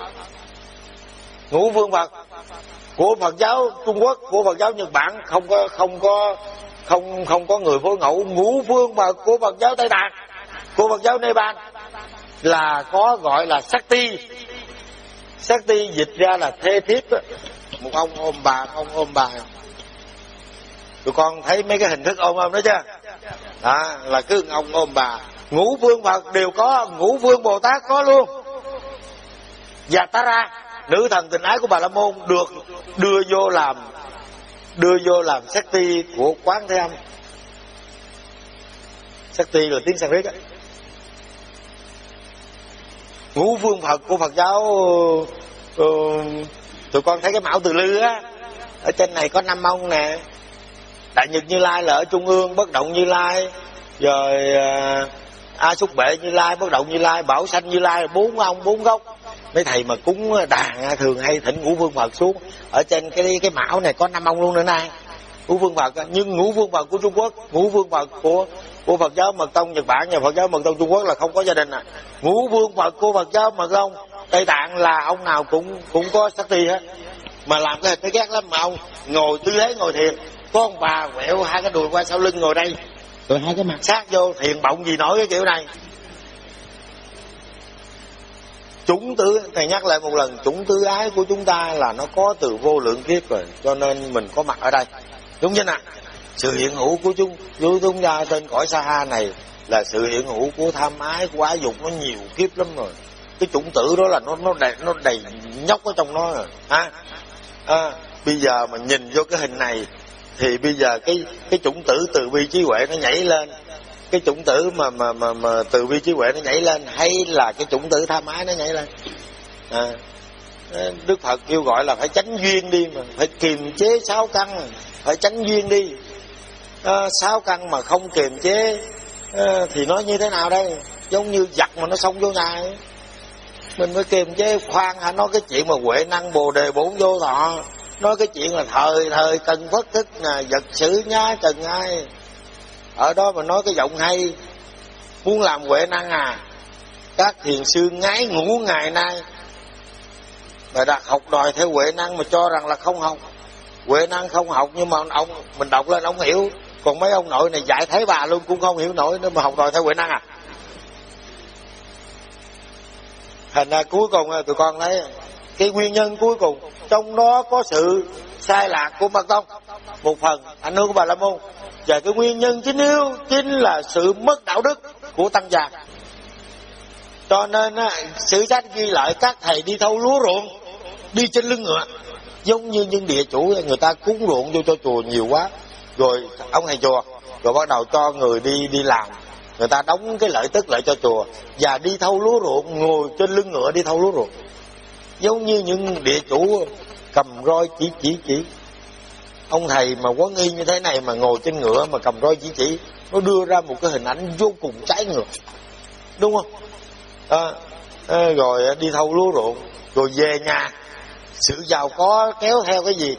ngũ phương Phật của Phật giáo Trung Quốc, của Phật giáo Nhật Bản không có không có không không có người phối ngẫu. Ngũ phương Phật của Phật giáo Tây Tạng, của Phật giáo Nepal là có gọi là Sakti. Sakti dịch ra là thê thiếp đó. Một ông ôm bà, ông ôm bà. Tụi con thấy mấy cái hình thức ôm ôm đó chưa? Đó là cứ ông ôm bà. Ngũ phương Phật đều có, ngũ phương Bồ Tát có luôn. Và Tara, nữ thần tình ái của Bà La Môn, được đưa vô làm đưa vô làm Sakti của Quán Thế Âm. Sakti là tiếng Sanskrit á. Ngũ phương Phật của Phật giáo uh, tụi con thấy cái Mão Từ Lư á, ở trên này có năm ông nè. Đại Nhật Như Lai là ở trung ương, Bất Động Như Lai, rồi uh, A Xúc Bệ Như Lai, Bất Động Như Lai, Bảo Sanh Như Lai, là bốn ông bốn gốc. Mấy thầy mà cúng đàn thường hay thỉnh ngũ phương Phật xuống. Ở trên cái cái mão này có năm ông luôn nữa nè, ngũ phương Phật. Nhưng ngũ phương Phật của Trung Quốc, ngũ phương Phật của của Phật giáo Mật Tông Nhật Bản và Phật giáo Mật Tông Trung Quốc là không có gia đình à. Ngũ phương Phật của Phật giáo Mật Tông Tây Tạng là ông nào cũng cũng có Sakti hết. Mà làm cái hình nó ghét lắm, mà ông ngồi tư thế ngồi thiền, có ông bà quẹo hai cái đùi qua sau lưng ngồi đây, rồi hai cái mặt sát vô thiền bọng gì nổi cái kiểu này. Chủng tử, thầy nhắc lại một lần, chủng tử ái của chúng ta là nó có từ vô lượng kiếp rồi, cho nên mình có mặt ở đây, đúng chưa nào? Sự hiện hữu của chúng của chúng ta trên cõi Sa Ha này là sự hiện hữu của tham ái, của ái dục, nó nhiều kiếp lắm rồi. Cái chủng tử đó là nó nó đầy nó đầy nhóc ở trong nó rồi ha. À, bây giờ mà nhìn vô cái hình này thì bây giờ cái cái chủng tử từ bi trí huệ nó nhảy lên, cái chủng tử mà mà mà mà từ bi trí huệ nó nhảy lên, hay là cái chủng tử tham ái nó nhảy lên. À, Đức Phật kêu gọi là phải tránh duyên đi, mà phải kiềm chế sáu căn, phải tránh duyên đi. À, sáu căn mà không kiềm chế à, thì nó như thế nào đây? Giống như giặc mà nó xông vô nhà ấy. Mình phải kiềm chế. Khoan hả, nói cái chuyện mà huệ năng bồ đề bổn vô thọ, nói cái chuyện là thời thời cần phất thức nè, vật sử nhá trần ai, ở đó mà nói cái giọng hay. Muốn làm huệ năng à, các thiền sư ngái ngủ ngày nay mà đặt học đòi theo huệ năng mà cho rằng là không học. Huệ năng không học, nhưng mà ông mình đọc lên ông hiểu. Còn mấy ông nội này dạy thấy bà luôn cũng không hiểu nổi nữa mà học đòi theo huệ năng à. Thành ra cuối cùng tụi con thấy cái nguyên nhân cuối cùng trong đó có sự sai lạc của Mật Tông, một phần ảnh hưởng của Bà La Môn, và cái nguyên nhân chính yếu chính là sự mất đạo đức của tăng già. Cho nên á, sử sách ghi lại các thầy đi thâu lúa ruộng, đi trên lưng ngựa, giống như những địa chủ người ta cúng ruộng vô cho chùa nhiều quá, rồi ông thầy chùa rồi bắt đầu cho người đi đi làm, người ta đóng cái lợi tức lại cho chùa, và đi thâu lúa ruộng, ngồi trên lưng ngựa đi thâu lúa ruộng, giống như những địa chủ cầm roi chỉ chỉ chỉ. Ông thầy mà quán y như thế này mà ngồi trên ngựa mà cầm roi chỉ chỉ, nó đưa ra một cái hình ảnh vô cùng trái ngược, đúng không? À, à, rồi đi thâu lúa ruộng, rồi về nhà sự giàu có kéo theo cái gì?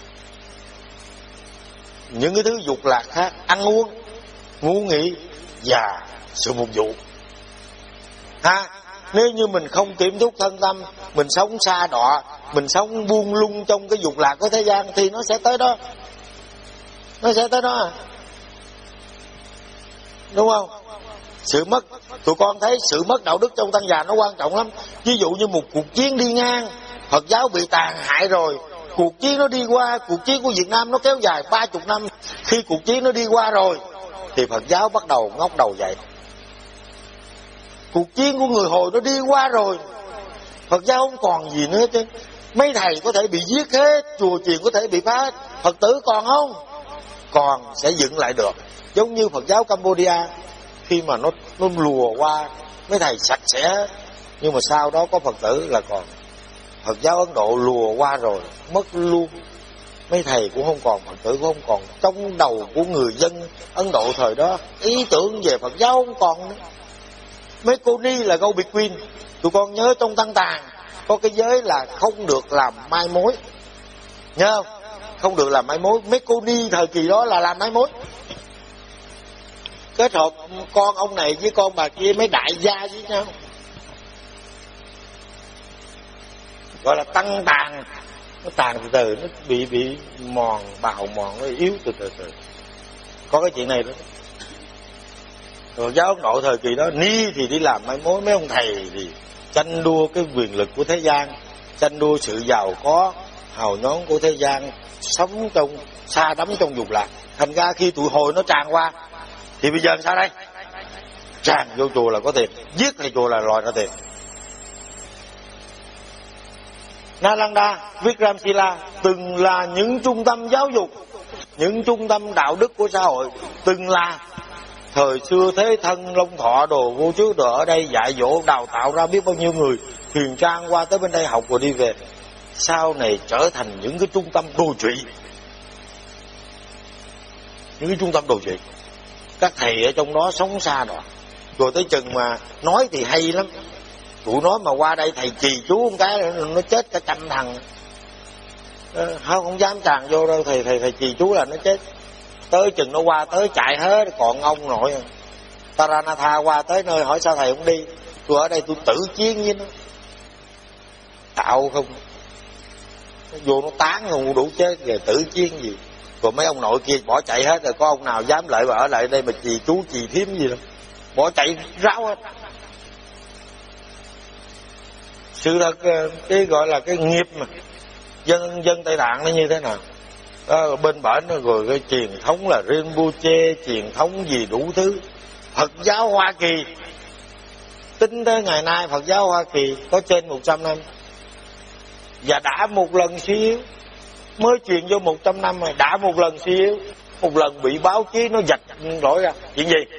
Những cái thứ dục lạc khác, ăn uống, ngủ nghỉ và sự phục vụ. Ha, nếu như mình không kiểm thúc thân tâm, mình sống xa đọa, mình sống buông lung trong cái dục lạc của thế gian, thì nó sẽ tới đó, nó sẽ tới đó, đúng không? Sự mất, tụi con thấy sự mất đạo đức trong tăng già nó quan trọng lắm. Ví dụ như một cuộc chiến đi ngang, Phật giáo bị tàn hại rồi, cuộc chiến nó đi qua, cuộc chiến của Việt Nam nó kéo dài ba chục năm. Khi cuộc chiến nó đi qua rồi thì Phật giáo bắt đầu ngóc đầu dậy. Cuộc chiến của người Hồi nó đi qua rồi, Phật giáo không còn gì nữa chứ. Mấy thầy có thể bị giết hết, chùa chiền có thể bị phá hết, Phật tử còn không? Còn sẽ dựng lại được. Giống như Phật giáo Cambodia, khi mà nó nó lùa qua, mấy thầy sạch sẽ, nhưng mà sau đó có Phật tử là còn. Phật giáo Ấn Độ lùa qua rồi, mất luôn. Mấy thầy cũng không còn, Phật tử cũng không còn. Trong đầu của người dân Ấn Độ thời đó, ý tưởng về Phật giáo không còn nữa. Mấy cô ni là Go Between. Tụi con nhớ trong Tăng Tàng có cái giới là không được làm mai mối, nhớ không? Không được làm mai mối. Mấy cô ni thời kỳ đó là làm mai mối, kết hợp con ông này với con bà kia, mấy đại gia với nhau, gọi là tăng tàn. Nó tàn từ từ, nó bị bị mòn, bào mòn, nó yếu từ từ từ. Có cái chuyện này đó. Rồi giáo Ấn Độ thời kỳ đó, ni thì đi làm mai mối, mấy ông thầy thì tranh đua cái quyền lực của thế gian, tranh đua sự giàu có, hào nhoáng của thế gian, sống trong sa đắm trong dục lạc. Thành ra khi tụi Hồi nó tràn qua thì bây giờ sao đây? Tràn vô chùa là có tiền, giết thầy chùa là lòi ra tiền. Nalanda, Vikramshila từng là những trung tâm giáo dục, những trung tâm đạo đức của xã hội, từng là. Thời xưa Thế Thân, Long Thọ đồ vô trước đồ ở đây dạy dỗ đào tạo ra biết bao nhiêu người hiền trang qua tới bên đây học rồi đi về. Sau này trở thành những cái trung tâm đồi trụy, những cái trung tâm đồi trụy. Các thầy ở trong đó sống xa đọa. Rồi tới chừng mà nói thì hay lắm, tụi nó mà qua đây thầy trì chú một cái nó chết cả trăm thằng. Không, không dám tràn vô đâu, thầy thầy thầy trì chú là nó chết. Tới chừng nó qua tới chạy hết, còn ông nội Taranatha qua tới nơi hỏi sao thầy không đi. Tôi ở đây tôi tử chiến với nó, tạo không, nó vô nó tán không đủ chết, rồi tử chiến gì. Rồi mấy ông nội kia bỏ chạy hết rồi, có ông nào dám lại và ở lại đây mà trì chú trì thím gì đâu, bỏ chạy ráo hết. Sự thật cái gọi là cái nghiệp mà dân dân Tây Tạng nó như thế nào. Đó, bên bển rồi cái truyền thống là Rinpoche, truyền thống gì đủ thứ. Phật giáo Hoa Kỳ, tính tới ngày nay Phật giáo Hoa Kỳ có trên một trăm năm, và đã một lần suy yếu. Mới truyền vô một trăm năm rồi đã một lần suy yếu, một lần bị báo chí nó vạch lỗi ra. Chuyện gì?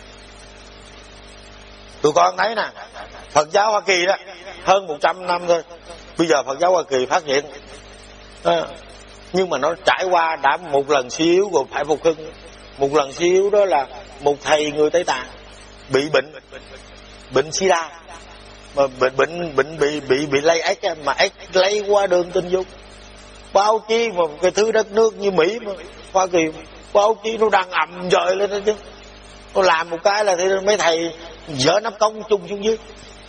Tụi con thấy nè, Phật giáo Hoa Kỳ đó hơn một trăm năm thôi, bây giờ Phật giáo Hoa Kỳ phát hiện à, nhưng mà nó trải qua đã một lần suy yếu rồi phải phục hưng. Một lần suy yếu đó là một thầy người Tây Tạng bị bệnh bệnh sida, mà bệnh bệnh bệnh bị bị bị lây ếch, mà ếch lây qua đường tình dục. Báo chí mà cái thứ đất nước như Mỹ mà Hoa Kỳ, báo chí nó đang ầm dời lên đó chứ. Nó làm một cái là thì mấy thầy dỡ nắp cống chung xuống dưới.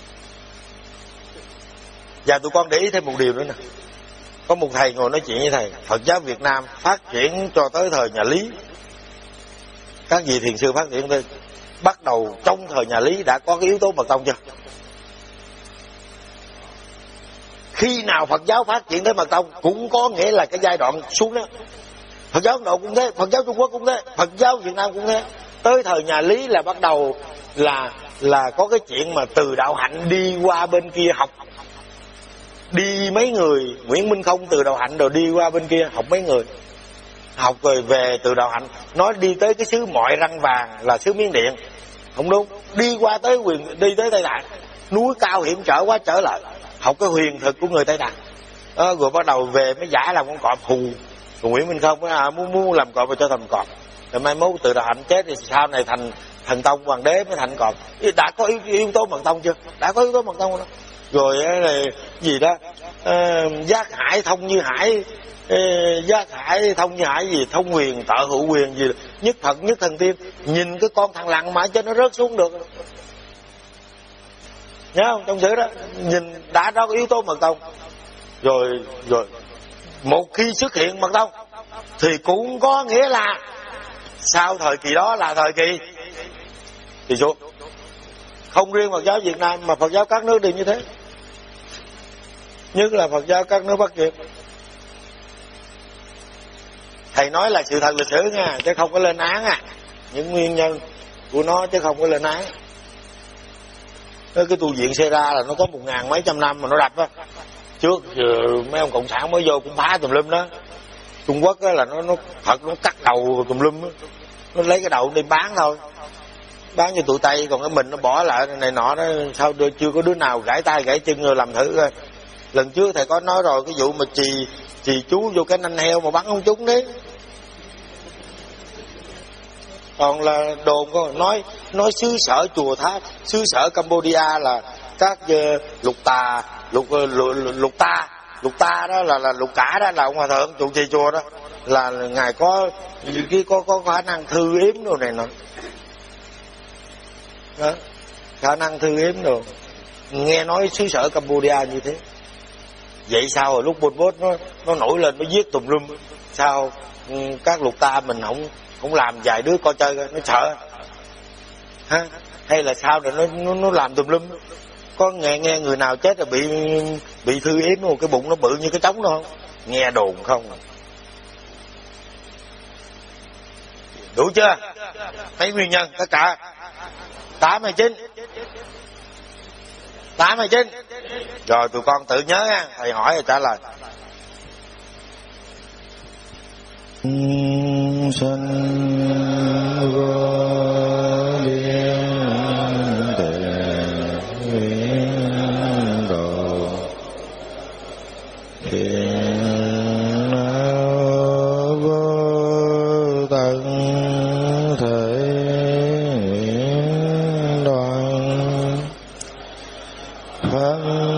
Và tụi con để ý thêm một điều nữa nè. Có một thầy ngồi nói chuyện với thầy, Phật giáo Việt Nam phát triển cho tới thời nhà Lý. Các vị thiền sư phát triển tới bắt đầu trong thời nhà Lý đã có cái yếu tố mật tông chưa? khi nào Phật giáo phát triển tới mật tông cũng có nghĩa là cái giai đoạn xuống đó. Phật giáo Ấn Độ cũng thế, Phật giáo Trung Quốc cũng thế, Phật giáo Việt Nam cũng thế. Tới thời nhà Lý là bắt đầu là là có cái chuyện mà từ đạo hạnh đi qua bên kia học. Đi mấy người, Nguyễn Minh Không từ đạo hạnh rồi đi qua bên kia học mấy người. Học rồi về từ đạo hạnh, nói đi tới cái xứ Mọi Răng Vàng là xứ Miến Điện. Không đúng, đi qua tới quyền đi tới Tây Tạng, núi cao hiểm trở quá trở lại, học cái huyền thực của người Tây Tạng. À, rồi bắt đầu về mới giả làm con cọp hù. Rồi Nguyễn Minh Không à, muốn muốn làm cọp rồi cho thành cọp. Rồi mai mốt từ đạo hạnh chết thì sau này thành thần tông hoàng đế mới thành cọp. Đã có yếu, yếu tố mật tông chưa? Đã có yếu tố mật tông đó. Rồi là gì đó à, giác hải thông như hải, à, giác hải thông như hải gì, thông huyền tợ hữu quyền gì, nhất Phật nhất thần tiên. Nhìn cái con thằng lằn mà cho nó rớt xuống được. Nhớ không? Trong sử đó nhìn đã có yếu tố mật tông. Rồi rồi một khi xuất hiện mật tông thì cũng có nghĩa là sau thời kỳ đó là thời kỳ thì xuống. Không riêng Phật giáo Việt Nam mà Phật giáo các nước đều như thế, nhất là Phật giáo các nước Bắc Việt. Thầy nói là sự thật lịch sử nha, chứ không có lên án à, những nguyên nhân của nó chứ không có lên án. Cái tu viện xây ra là nó có một ngàn mấy trăm năm mà nó đập á. Trước giờ mấy ông cộng sản mới vô cũng phá tùm lum đó. Trung Quốc á là nó nó Phật nó cắt đầu tùm lum á, nó lấy cái đầu đi bán thôi, bán cho tụi Tây, còn cái mình nó bỏ lại này nọ đó. Sao đưa, chưa có đứa nào gãy tay gãy chân rồi làm thử coi. Lần trước thầy có nói rồi, cái vụ mà chì chì chú vô cái nanh heo mà bắn không trúng đấy. Còn là đồn có nói nói xứ sở chùa Tháp, xứ sở Cambodia là các uh, lục tà lục, uh, lục lục ta lục ta đó là là lục cả đó là ông hòa thượng trụ trì chùa đó, là ngài có cái có có khả năng thư yếm đồ này nọ đó, khả năng thư yếm đồ. Nghe nói xứ sở Cambodia như thế. Vậy sao rồi lúc Pol Pot nó nó nổi lên nó giết tùm lum, sao các lục ta mình không không làm vài đứa coi chơi nó sợ ha? Hay là sao rồi nó nó, nó làm tùm lum? Có nghe nghe người nào chết rồi bị bị thư yếm một cái bụng nó bự như cái trống đó không? Nghe đồn không? Đủ chưa? Mấy nguyên nhân tất cả tám hay chín? Tám hay chín? Rồi tụi con tự nhớ nha, thầy hỏi rồi trả lời. Sanh vô biên tịnh độ thiện não vô tận thể nguyện đoàn pháp